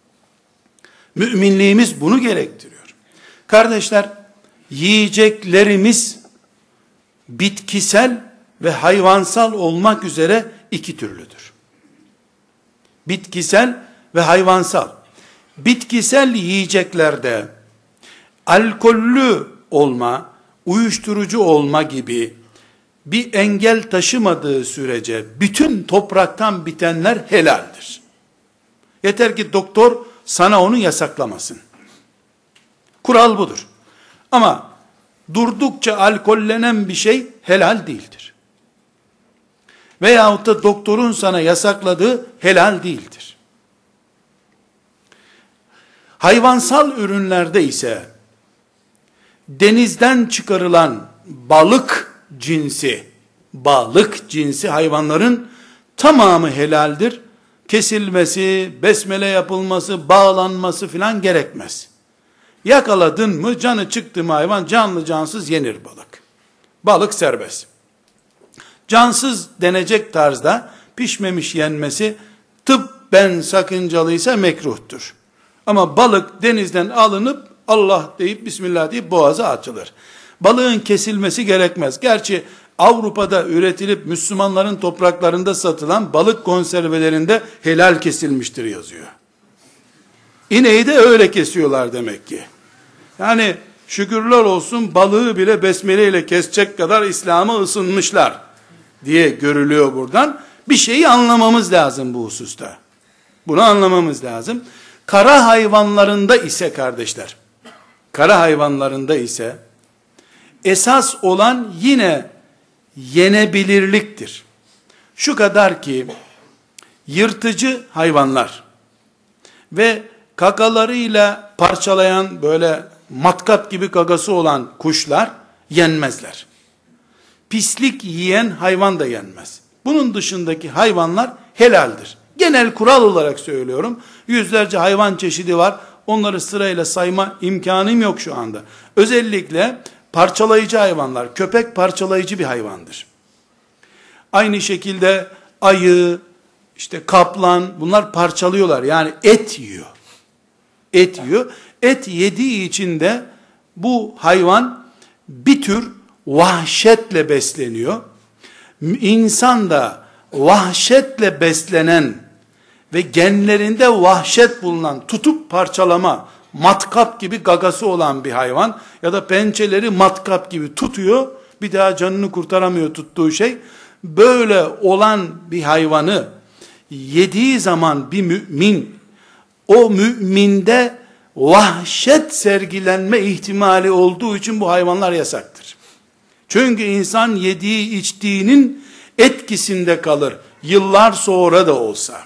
Müminliğimiz bunu gerektiriyor. Kardeşler, yiyeceklerimiz bitkisel ve hayvansal olmak üzere iki türlüdür. Bitkisel ve hayvansal. Bitkisel yiyeceklerde alkollü olma, uyuşturucu olma gibi bir engel taşımadığı sürece bütün topraktan bitenler helaldir. Yeter ki doktor sana onu yasaklamasın. Kural budur. Ama durdukça alkollenen bir şey helal değildir. Veyahut da doktorun sana yasakladığı helal değildir. Hayvansal ürünlerde ise denizden çıkarılan balık cinsi, balık cinsi hayvanların tamamı helaldir. Kesilmesi, besmele yapılması, bağlanması filan gerekmez. Yakaladın mı, canı çıktı mı hayvan, canlı cansız yenir balık. Balık serbest. Cansız denecek tarzda pişmemiş yenmesi tıbben sakıncalıysa mekruhtur. Ama balık denizden alınıp Allah deyip Bismillah deyip boğaza atılır. Balığın kesilmesi gerekmez. Gerçi Avrupa'da üretilip Müslümanların topraklarında satılan balık konservelerinde helal kesilmiştir yazıyor. İneği de öyle kesiyorlar demek ki. Yani şükürler olsun balığı bile besmeleyle kesecek kadar İslam'a ısınmışlar diye görülüyor buradan. Bir şeyi anlamamız lazım bu hususta. Bunu anlamamız lazım. Kara hayvanlarında ise kardeşler, kara hayvanlarında ise esas olan yine yenebilirliktir. Şu kadar ki yırtıcı hayvanlar ve kakalarıyla parçalayan böyle matkap gibi gagası olan kuşlar yenmezler. Pislik yiyen hayvan da yenmez. Bunun dışındaki hayvanlar helaldir. Genel kural olarak söylüyorum. Yüzlerce hayvan çeşidi var. Onları sırayla sayma imkanım yok şu anda. Özellikle parçalayıcı hayvanlar. Köpek parçalayıcı bir hayvandır. Aynı şekilde ayı, işte kaplan, bunlar parçalıyorlar. Yani et yiyor. Et yiyor. Et yediği için de bu hayvan bir tür vahşetle besleniyor. İnsan da vahşetle beslenen ve genlerinde vahşet bulunan, tutup parçalama, matkap gibi gagası olan bir hayvan ya da pençeleri matkap gibi tutuyor, bir daha canını kurtaramıyor tuttuğu şey. Böyle olan bir hayvanı yediği zaman bir mümin, o müminde vahşet sergilenme ihtimali olduğu için bu hayvanlar yasaktır. Çünkü insan yediği içtiğinin etkisinde kalır, yıllar sonra da olsa.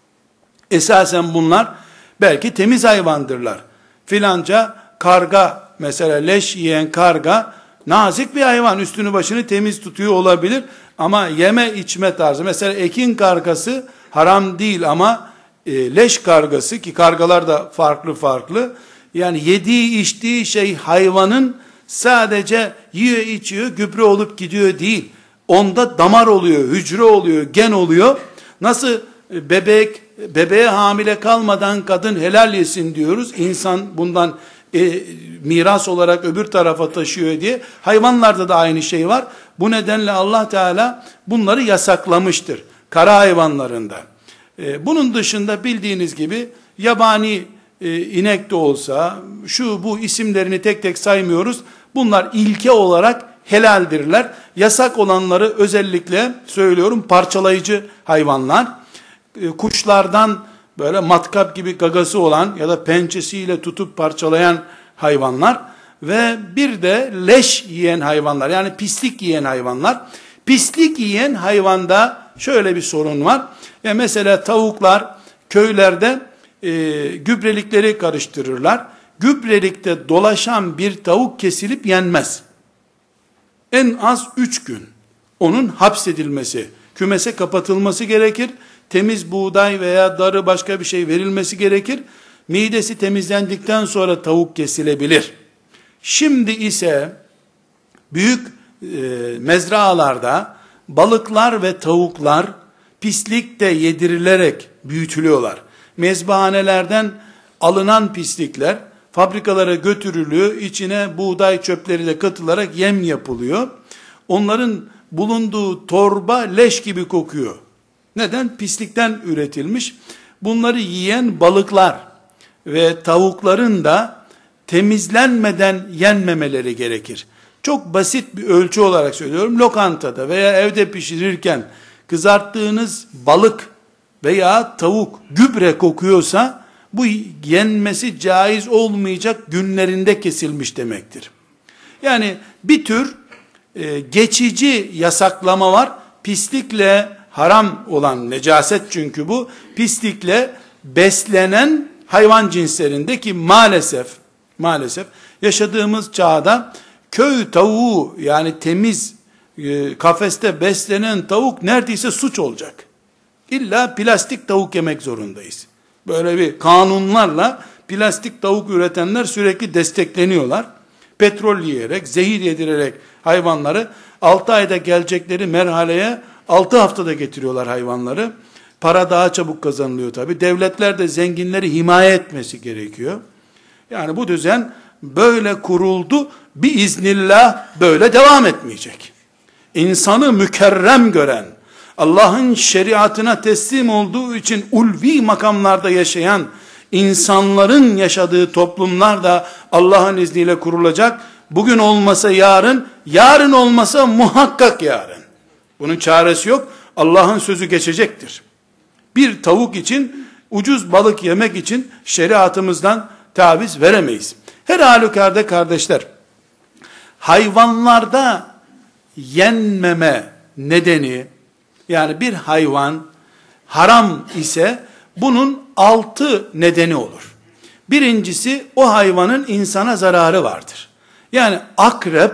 Esasen bunlar belki temiz hayvandırlar. Filanca karga, mesela leş yiyen karga nazik bir hayvan, üstünü başını temiz tutuyor olabilir ama yeme içme tarzı, mesela ekin kargası haram değil ama e, leş kargası, ki kargalar da farklı farklı, yani yediği içtiği şey hayvanın sadece yiyor içiyor gübre olup gidiyor değil, onda damar oluyor, hücre oluyor, gen oluyor. Nasıl bebek bebeğe hamile kalmadan kadın helal yesin diyoruz, İnsan bundan e, miras olarak öbür tarafa taşıyor diye, hayvanlarda da aynı şey var. Bu nedenle Allah Teala bunları yasaklamıştır kara hayvanlarında. E, bunun dışında bildiğiniz gibi yabani e, inek de olsa, şu bu isimlerini tek tek saymıyoruz, bunlar ilke olarak helaldirler. Yasak olanları özellikle söylüyorum, parçalayıcı hayvanlar, e, kuşlardan böyle matkap gibi gagası olan ya da pençesiyle tutup parçalayan hayvanlar ve bir de leş yiyen hayvanlar, yani pislik yiyen hayvanlar. Pislik yiyen hayvanda şöyle bir sorun var. Ya mesela tavuklar köylerde e, gübrelikleri karıştırırlar. Gübrelikte dolaşan bir tavuk kesilip yenmez. En az üç gün onun hapsedilmesi, kümese kapatılması gerekir. Temiz buğday veya darı, başka bir şey verilmesi gerekir. Midesi temizlendikten sonra tavuk kesilebilir. Şimdi ise büyük e, mezralarda balıklar ve tavuklar pislikte yedirilerek büyütülüyorlar. Mezbahanelerden alınan pislikler fabrikalara götürülüyor, içine buğday çöpleri de katılarak yem yapılıyor. Onların bulunduğu torba leş gibi kokuyor. Neden? Pislikten üretilmiş. Bunları yiyen balıklar ve tavukların da temizlenmeden yenmemeleri gerekir. Çok basit bir ölçü olarak söylüyorum. Lokantada veya evde pişirirken kızarttığınız balık veya tavuk gübre kokuyorsa, bu yenmesi caiz olmayacak günlerinde kesilmiş demektir. Yani bir tür e, geçici yasaklama var. Pislikle haram olan, necaset çünkü bu, pislikle beslenen hayvan cinslerindeki maalesef maalesef yaşadığımız çağda köy tavuğu, yani temiz e, kafeste beslenen tavuk neredeyse suç olacak. İlla plastik tavuk yemek zorundayız. Böyle bir kanunlarla plastik tavuk üretenler sürekli destekleniyorlar. Petrol yiyerek, zehir yedirerek hayvanları, altı ayda gelecekleri merhaleye altı haftada getiriyorlar hayvanları. Para daha çabuk kazanılıyor tabi. Devletler de zenginleri himaye etmesi gerekiyor. Yani bu düzen böyle kuruldu. Biiznillah böyle devam etmeyecek. İnsanı mükerrem gören, Allah'ın şeriatına teslim olduğu için ulvi makamlarda yaşayan insanların yaşadığı toplumlar da Allah'ın izniyle kurulacak. Bugün olmasa yarın, yarın olmasa muhakkak yarın. Bunun çaresi yok. Allah'ın sözü geçecektir. Bir tavuk için, ucuz balık yemek için şeriatımızdan taviz veremeyiz. Her halükarda kardeşler, hayvanlarda yenmeme nedeni, yani bir hayvan haram ise bunun altı nedeni olur. Birincisi, o hayvanın insana zararı vardır. Yani akrep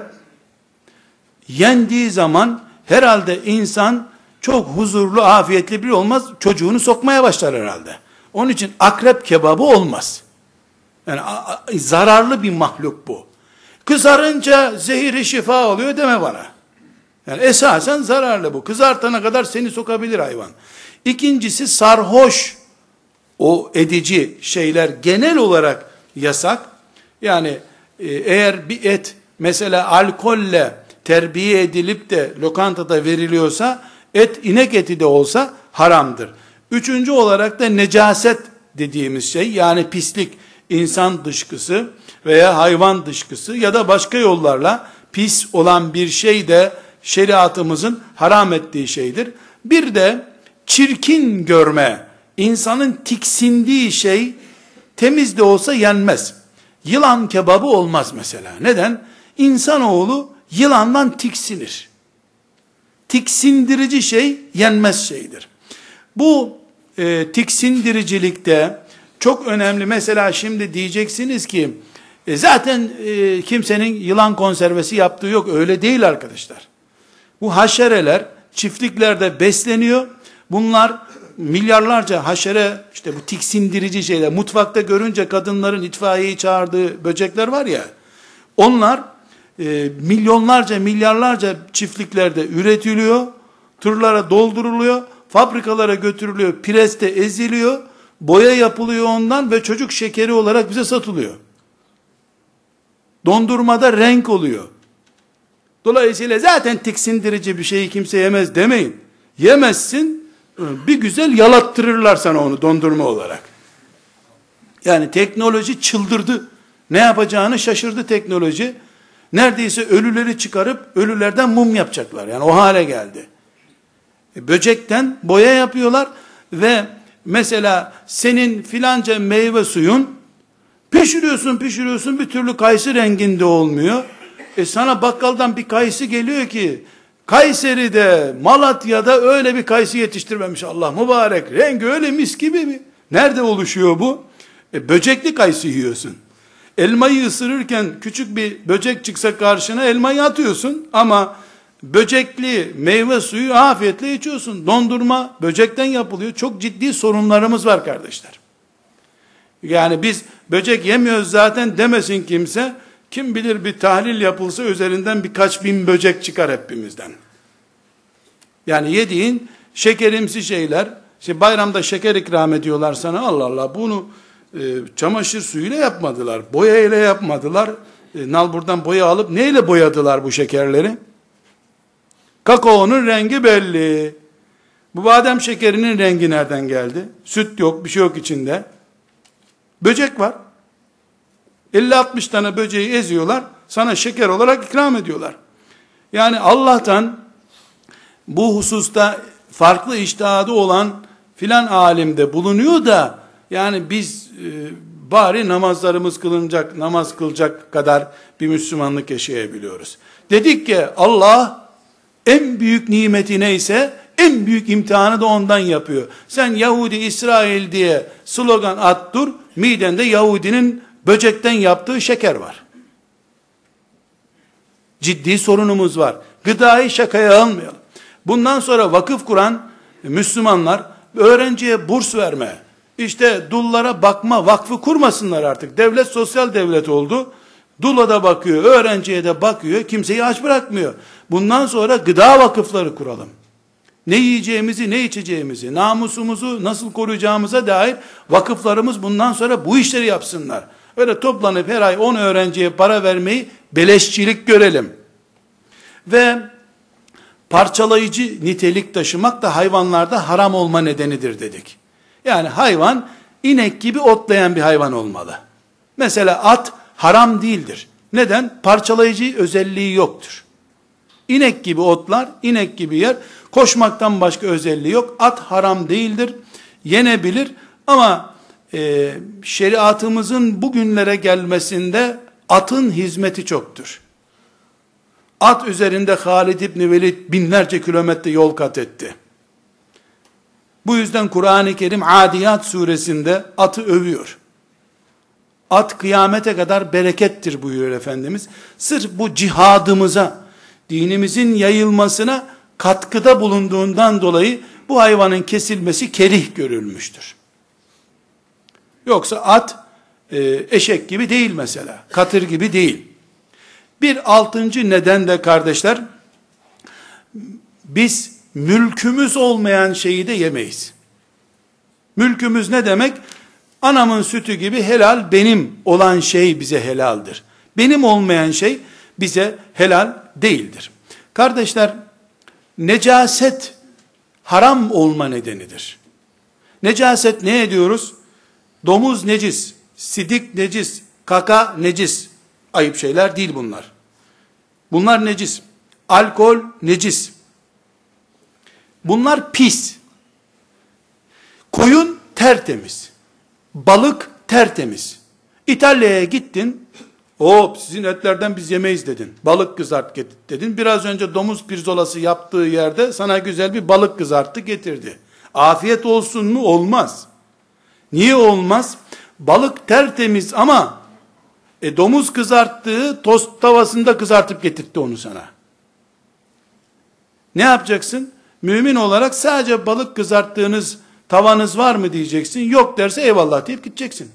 yendiği zaman herhalde insan çok huzurlu, afiyetli biri olmaz, çocuğunu sokmaya başlar herhalde. Onun için akrep kebabı olmaz. Yani zararlı bir mahluk bu. Kızarınca zehiri şifa oluyor deme bana. Yani esasen zararlı bu. Kızartana kadar seni sokabilir hayvan. İkincisi, sarhoş o edici şeyler genel olarak yasak. Yani eğer bir et mesela alkolle terbiye edilip de lokantada veriliyorsa, et inek eti de olsa haramdır. Üçüncü olarak da necaset dediğimiz şey, yani pislik, insan dışkısı veya hayvan dışkısı ya da başka yollarla pis olan bir şey de şeriatımızın haram ettiği şeydir. Bir de çirkin görme, insanın tiksindiği şey temiz de olsa yenmez. Yılan kebabı olmaz mesela. Neden? İnsanoğlu yılandan tiksinir. Tiksindirici şey yenmez şeydir. Bu e, tiksindiricilikte çok önemli. Mesela şimdi diyeceksiniz ki e, zaten e, kimsenin yılan konservesi yaptığı yok. Öyle değil arkadaşlar. Bu haşereler çiftliklerde besleniyor. Bunlar milyarlarca haşere, işte bu tiksindirici şeyler, mutfakta görünce kadınların itfaiyeyi çağırdığı böcekler var ya, onlar e, milyonlarca milyarlarca çiftliklerde üretiliyor, tırlara dolduruluyor, fabrikalara götürülüyor, preste eziliyor, boya yapılıyor ondan ve çocuk şekeri olarak bize satılıyor. Dondurmada renk oluyor. Dolayısıyla zaten tiksindirici bir şeyi kimse yemez demeyin. Yemezsin, bir güzel yalattırırlar sana onu dondurma olarak. Yani teknoloji çıldırdı. Ne yapacağını şaşırdı teknoloji. Neredeyse ölüleri çıkarıp ölülerden mum yapacaklar. Yani o hale geldi. E, böcekten boya yapıyorlar ve mesela senin filanca meyve suyun pişiriyorsun pişiriyorsun bir türlü kayısı renginde olmuyor. E sana bakkaldan bir kayısı geliyor ki Kayseri'de, Malatya'da öyle bir kayısı yetiştirmemiş Allah mübarek. Rengi öyle mis gibi mi? Nerede oluşuyor bu? E, böcekli kayısı yiyorsun. Elmayı ısırırken küçük bir böcek çıksa karşına elmayı atıyorsun ama böcekli meyve suyu afiyetle içiyorsun. Dondurma böcekten yapılıyor. Çok ciddi sorunlarımız var kardeşler. Yani biz böcek yemiyoruz zaten demesin kimse. Kim bilir bir tahlil yapılsa üzerinden birkaç bin böcek çıkar hepimizden. Yani yediğin şekerimsi şeyler, işte bayramda şeker ikram ediyorlar sana, Allah Allah bunu e, çamaşır suyuyla yapmadılar, boya ile yapmadılar, e, nalburdan boya alıp neyle boyadılar bu şekerleri? Kakaonun rengi belli. Bu badem şekerinin rengi nereden geldi? Süt yok, bir şey yok içinde. Böcek var. elli altmış tane böceği eziyorlar, sana şeker olarak ikram ediyorlar. Yani Allah'tan bu hususta farklı içtihadı olan filan alimde bulunuyor da, yani biz e, bari namazlarımız kılınacak, namaz kılacak kadar bir Müslümanlık yaşayabiliyoruz. Dedik ki Allah en büyük nimeti neyse en büyük imtihanı da ondan yapıyor. Sen Yahudi İsrail diye slogan at dur, midende Yahudinin böcekten yaptığı şeker var. Ciddi sorunumuz var. Gıdayı şakaya almayalım. Bundan sonra vakıf kuran Müslümanlar öğrenciye burs verme, işte dullara bakma vakfı kurmasınlar artık. Devlet sosyal devlet oldu. Dula da bakıyor, öğrenciye de bakıyor, kimseyi aç bırakmıyor. Bundan sonra gıda vakıfları kuralım. Ne yiyeceğimizi, ne içeceğimizi, namusumuzu nasıl koruyacağımıza dair vakıflarımız bundan sonra bu işleri yapsınlar. Öyle toplanıp her ay on öğrenciye para vermeyi beleşçilik görelim. Ve parçalayıcı nitelik taşımak da hayvanlarda haram olma nedenidir dedik. Yani hayvan inek gibi otlayan bir hayvan olmalı. Mesela at haram değildir. Neden? Parçalayıcı özelliği yoktur. İnek gibi otlar, inek gibi yer. Koşmaktan başka özelliği yok. At haram değildir. Yenebilir ama e, şeriatımızın bugünlere gelmesinde atın hizmeti çoktur. At üzerinde Halid İbni Velid binlerce kilometre yol kat etti. Bu yüzden Kur'an-ı Kerim Adiyat suresinde atı övüyor. At kıyamete kadar berekettir buyuruyor Efendimiz. Sırf bu cihadımıza, dinimizin yayılmasına katkıda bulunduğundan dolayı bu hayvanın kesilmesi kerih görülmüştür. Yoksa at e, eşek gibi değil mesela. Katır gibi değil. Bir altıncı neden de kardeşler, biz mülkümüz olmayan şeyi de yemeyiz. Mülkümüz ne demek? Anamın sütü gibi helal benim olan şey bize helaldir. Benim olmayan şey bize helal değildir. Kardeşler, necaset haram olma nedenidir. Necaset ne ediyoruz? Domuz necis, sidik necis, kaka necis. Ayıp şeyler değil bunlar. Bunlar necis. Alkol necis. Bunlar pis. Koyun tertemiz. Balık tertemiz. İtalya'ya gittin. Hop, sizin etlerden biz yemeyiz dedin. Balık kızart getir dedin. Biraz önce domuz pirzolası yaptığı yerde sana güzel bir balık kızarttı getirdi. Afiyet olsun mu? Olmaz. Niye olmaz? Balık tertemiz ama e, domuz kızarttığı tost tavasında kızartıp getirtti onu sana. Ne yapacaksın? Mümin olarak sadece balık kızarttığınız tavanız var mı diyeceksin. Yok derse eyvallah deyip gideceksin.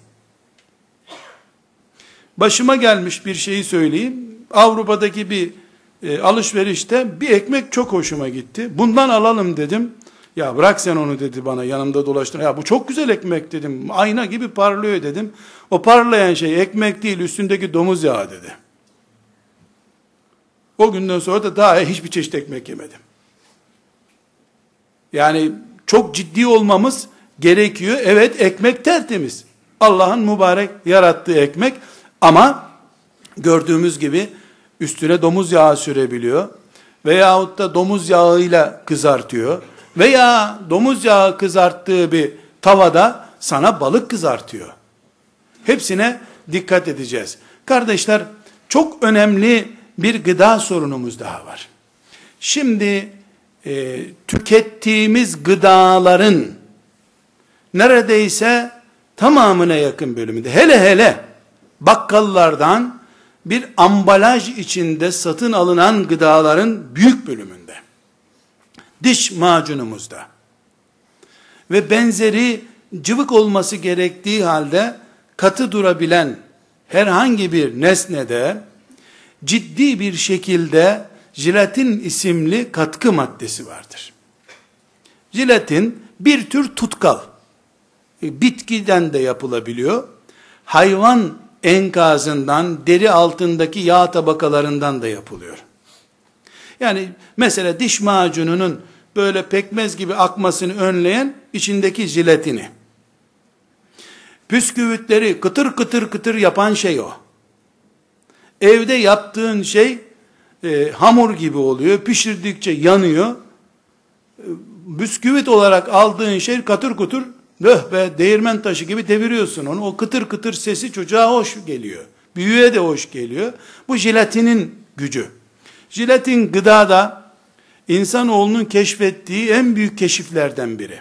Başıma gelmiş bir şeyi söyleyeyim. Avrupa'daki bir e, alışverişte bir ekmek çok hoşuma gitti. Bundan alalım dedim. Ya bırak sen onu dedi bana, yanımda dolaştı. Ya bu çok güzel ekmek dedim. Ayna gibi parlıyor dedim. O parlayan şey ekmek değil, üstündeki domuz yağı dedi. O günden sonra da daha hiçbir çeşit ekmek yemedim. Yani çok ciddi olmamız gerekiyor. Evet, ekmek tertemiz. Allah'ın mübarek yarattığı ekmek. Ama gördüğümüz gibi üstüne domuz yağı sürebiliyor. Veyahut da domuz yağıyla kızartıyor. Veya domuz yağı kızarttığı bir tavada sana balık kızartıyor. Hepsine dikkat edeceğiz. Kardeşler, çok önemli bir gıda sorunumuz daha var. Şimdi e, tükettiğimiz gıdaların neredeyse tamamına yakın bölümünde, hele hele bakkallardan bir ambalaj içinde satın alınan gıdaların büyük bölümünde, diş macunumuzda ve benzeri cıvık olması gerektiği halde katı durabilen herhangi bir nesnede ciddi bir şekilde jelatin isimli katkı maddesi vardır. Jelatin bir tür tutkal. Bitkiden de yapılabiliyor. Hayvan enkazından, deri altındaki yağ tabakalarından da yapılıyor. Yani mesela diş macununun böyle pekmez gibi akmasını önleyen içindeki jelatini. Püsküvitleri kıtır kıtır kıtır yapan şey o. Evde yaptığın şey e, hamur gibi oluyor. Pişirdikçe yanıyor. E, bisküvit olarak aldığın şey katır kutur, löh be değirmen taşı gibi deviriyorsun onu. O kıtır kıtır sesi çocuğa hoş geliyor. Büyüğe de hoş geliyor. Bu jelatinin gücü. Jelatin gıdada insanoğlunun keşfettiği en büyük keşiflerden biri.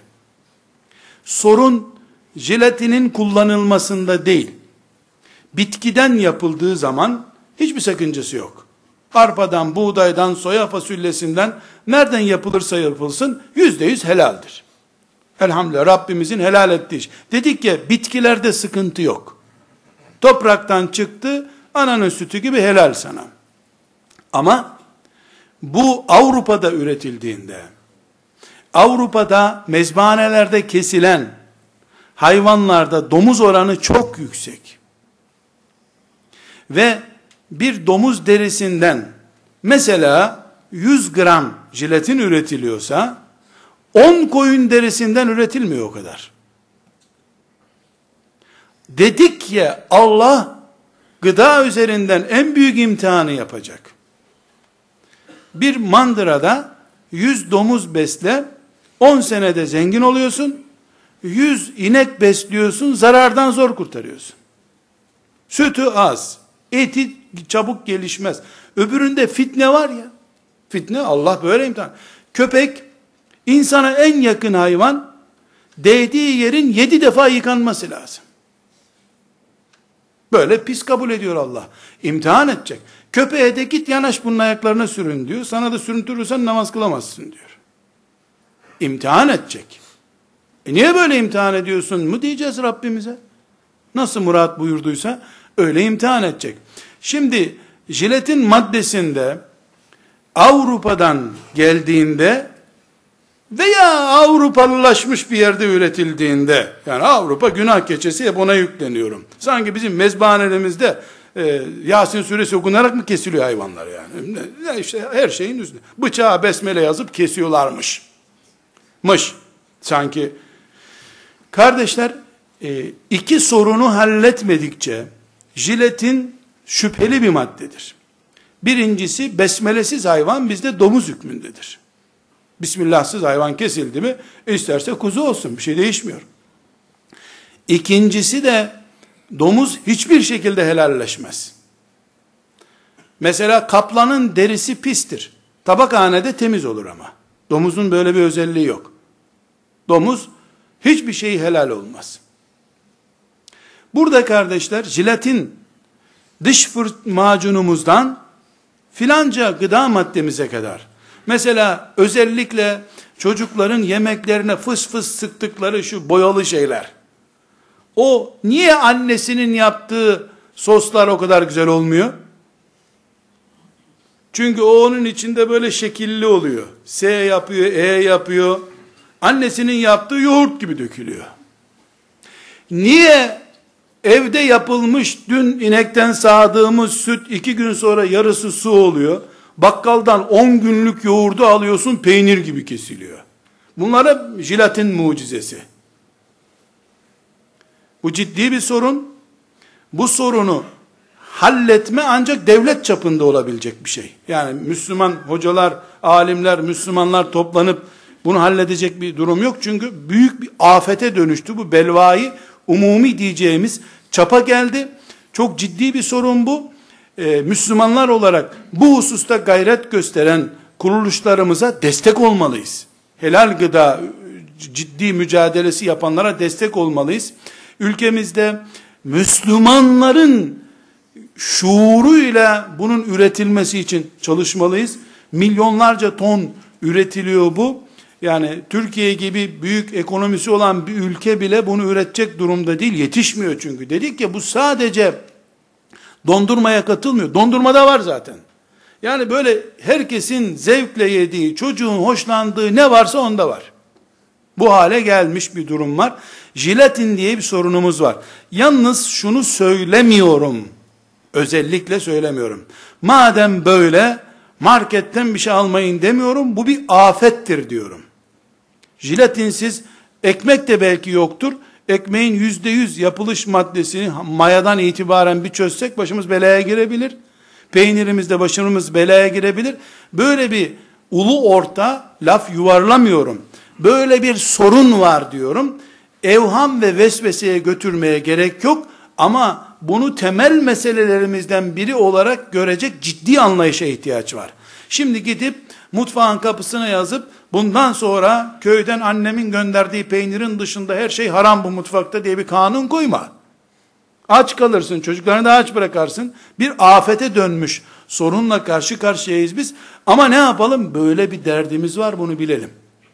Sorun jelatinin kullanılmasında değil. Bitkiden yapıldığı zaman hiçbir sakıncası yok. Arpadan, buğdaydan, soya fasulyesinden nereden yapılırsa yapılsın yüzde yüz helaldir. Elhamdülillah Rabbimizin helal ettiği iş. Dedik ya, bitkilerde sıkıntı yok. Topraktan çıktı, ananın sütü gibi helal sana. Ama bu Avrupa'da üretildiğinde, Avrupa'da mezbanelerde kesilen hayvanlarda domuz oranı çok yüksek. Ve bir domuz derisinden mesela yüz gram jelatin üretiliyorsa, on koyun derisinden üretilmiyor o kadar. Dedik ya, Allah gıda üzerinden en büyük imtihanı yapacak. Bir mandırada yüz domuz besle, on senede zengin oluyorsun. yüz inek besliyorsun, zarardan zor kurtarıyorsun. Sütü az, eti çabuk gelişmez. Öbüründe fitne var ya. Fitne, Allah böyle imtihan. Köpek, insana en yakın hayvan, değdiği yerin yedi defa yıkanması lazım. Böyle pis kabul ediyor Allah. İmtihan edecek. Köpeğe de git yanaş bunun ayaklarına sürün diyor. Sana da sürüntürürsen namaz kılamazsın diyor. İmtihan edecek. E niye böyle imtihan ediyorsun mu diyeceğiz Rabbimize. Nasıl murat buyurduysa öyle imtihan edecek. Şimdi jelatin maddesinde Avrupa'dan geldiğinde veya Avrupalılaşmış bir yerde üretildiğinde, yani Avrupa günah keçesi, hep ona yükleniyorum. Sanki bizim mezbanelerimizde Ee, Yasin suresi okunarak mı kesiliyor hayvanlar yani? Ne, işte her şeyin üstüne. Bıçağa besmele yazıp kesiyorlarmış. Mış. Sanki. Kardeşler, e, iki sorunu halletmedikçe jiletin şüpheli bir maddedir. Birincisi, besmelesiz hayvan bizde domuz hükmündedir. Bismillahsız hayvan kesildi mi, isterse kuzu olsun, bir şey değişmiyor. İkincisi de, domuz hiçbir şekilde helalleşmez. Mesela kaplanın derisi pistir. Tabakhanede temiz olur ama. Domuzun böyle bir özelliği yok. Domuz hiçbir şeyi helal olmaz. Burada kardeşler, jiletin dış fırt macunumuzdan filanca gıda maddemize kadar, mesela özellikle çocukların yemeklerine fıs fıs sıktıkları şu boyalı şeyler, o niye annesinin yaptığı soslar o kadar güzel olmuyor? Çünkü o onun içinde böyle şekilli oluyor. S yapıyor, E yapıyor. Annesinin yaptığı yoğurt gibi dökülüyor. Niye evde yapılmış, dün inekten sağdığımız süt iki gün sonra yarısı su oluyor? Bakkaldan on günlük yoğurdu alıyorsun, peynir gibi kesiliyor. Bunlar hep jilatin mucizesi. Bu ciddi bir sorun. Bu sorunu halletme ancak devlet çapında olabilecek bir şey. Yani Müslüman hocalar, alimler, Müslümanlar toplanıp bunu halledecek bir durum yok. Çünkü büyük bir afete dönüştü. Bu belvayı umumi diyeceğimiz çapa geldi. Çok ciddi bir sorun bu. Ee, Müslümanlar olarak bu hususta gayret gösteren kuruluşlarımıza destek olmalıyız. Helal gıda ciddi mücadelesi yapanlara destek olmalıyız. Ülkemizde Müslümanların şuuruyla bunun üretilmesi için çalışmalıyız. Milyonlarca ton üretiliyor bu. Yani Türkiye gibi büyük ekonomisi olan bir ülke bile bunu üretecek durumda değil. Yetişmiyor çünkü. Dedik ya, bu sadece dondurmaya katılmıyor. Dondurmada var zaten. Yani böyle herkesin zevkle yediği, çocuğun hoşlandığı ne varsa onda var. Bu hale gelmiş bir durum var. Jilatin diye bir sorunumuz var. Yalnız şunu söylemiyorum. Özellikle söylemiyorum. Madem böyle, marketten bir şey almayın demiyorum. Bu bir afettir diyorum. Jilatinsiz ekmek de belki yoktur. Ekmeğin yüzde yüz yapılış maddesini mayadan itibaren bir çözsek başımız belaya girebilir. Peynirimizde başımız belaya girebilir. Böyle bir ulu orta laf yuvarlamıyorum. Böyle bir sorun var diyorum. Evham ve vesveseye götürmeye gerek yok. Ama bunu temel meselelerimizden biri olarak görecek ciddi anlayışa ihtiyaç var. Şimdi gidip mutfağın kapısına yazıp bundan sonra köyden annemin gönderdiği peynirin dışında her şey haram bu mutfakta diye bir kanun koyma. Aç kalırsın, çocuklarını da aç bırakarsın. Bir afete dönmüş sorunla karşı karşıyayız biz. Ama ne yapalım? Böyle bir derdimiz var, bunu bilelim.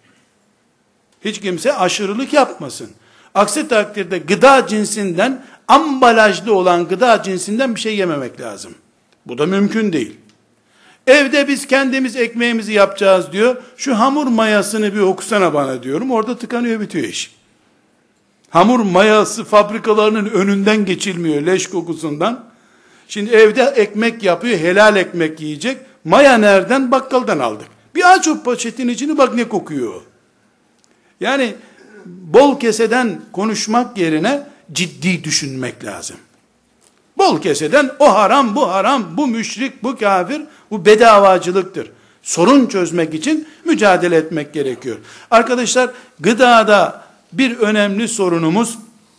Hiç kimse aşırılık yapmasın. Aksi takdirde gıda cinsinden, ambalajlı olan gıda cinsinden bir şey yememek lazım. Bu da mümkün değil. Evde biz kendimiz ekmeğimizi yapacağız diyor. Şu hamur mayasını bir okusana bana diyorum. Orada tıkanıyor, bitiyor iş. Hamur mayası fabrikalarının önünden geçilmiyor leş kokusundan. Şimdi evde ekmek yapıyor, helal ekmek yiyecek. Maya nereden? Bakkaldan aldık. Bir aç o poşetin içini, bak ne kokuyor. Yani bol keseden konuşmak yerine ciddi düşünmek lazım. Bol keseden o haram, bu haram, bu müşrik, bu kafir, bu bedavacılıktır. Sorun çözmek için mücadele etmek gerekiyor. Arkadaşlar, gıdada bir önemli sorunumuz,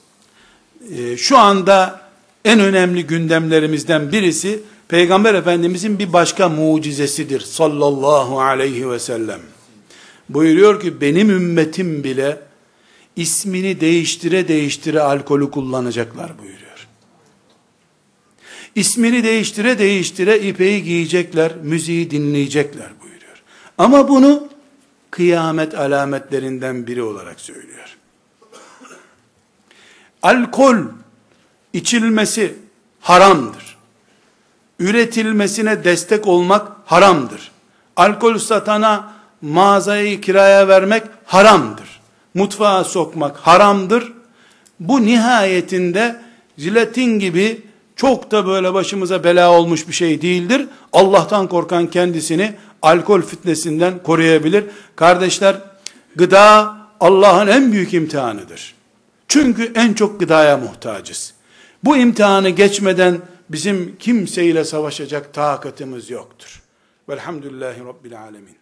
e, şu anda en önemli gündemlerimizden birisi, Peygamber Efendimizin bir başka mucizesidir sallallahu aleyhi ve sellem. Buyuruyor ki, benim ümmetim bile ismini değiştire değiştire alkolü kullanacaklar buyuruyor. İsmini değiştire değiştire ipeyi giyecekler, müziği dinleyecekler buyuruyor. Ama bunu kıyamet alametlerinden biri olarak söylüyor. Alkol içilmesi haramdır. Üretilmesine destek olmak haramdır. Alkol satana mağazayı kiraya vermek haramdır. Mutfağa sokmak haramdır. Bu nihayetinde jilatin gibi çok da böyle başımıza bela olmuş bir şey değildir. Allah'tan korkan kendisini alkol fitnesinden koruyabilir. Kardeşler, gıda Allah'ın en büyük imtihanıdır. Çünkü en çok gıdaya muhtacız. Bu imtihanı geçmeden bizim kimseyle savaşacak takatimiz yoktur. Velhamdülillahi Rabbil alemin.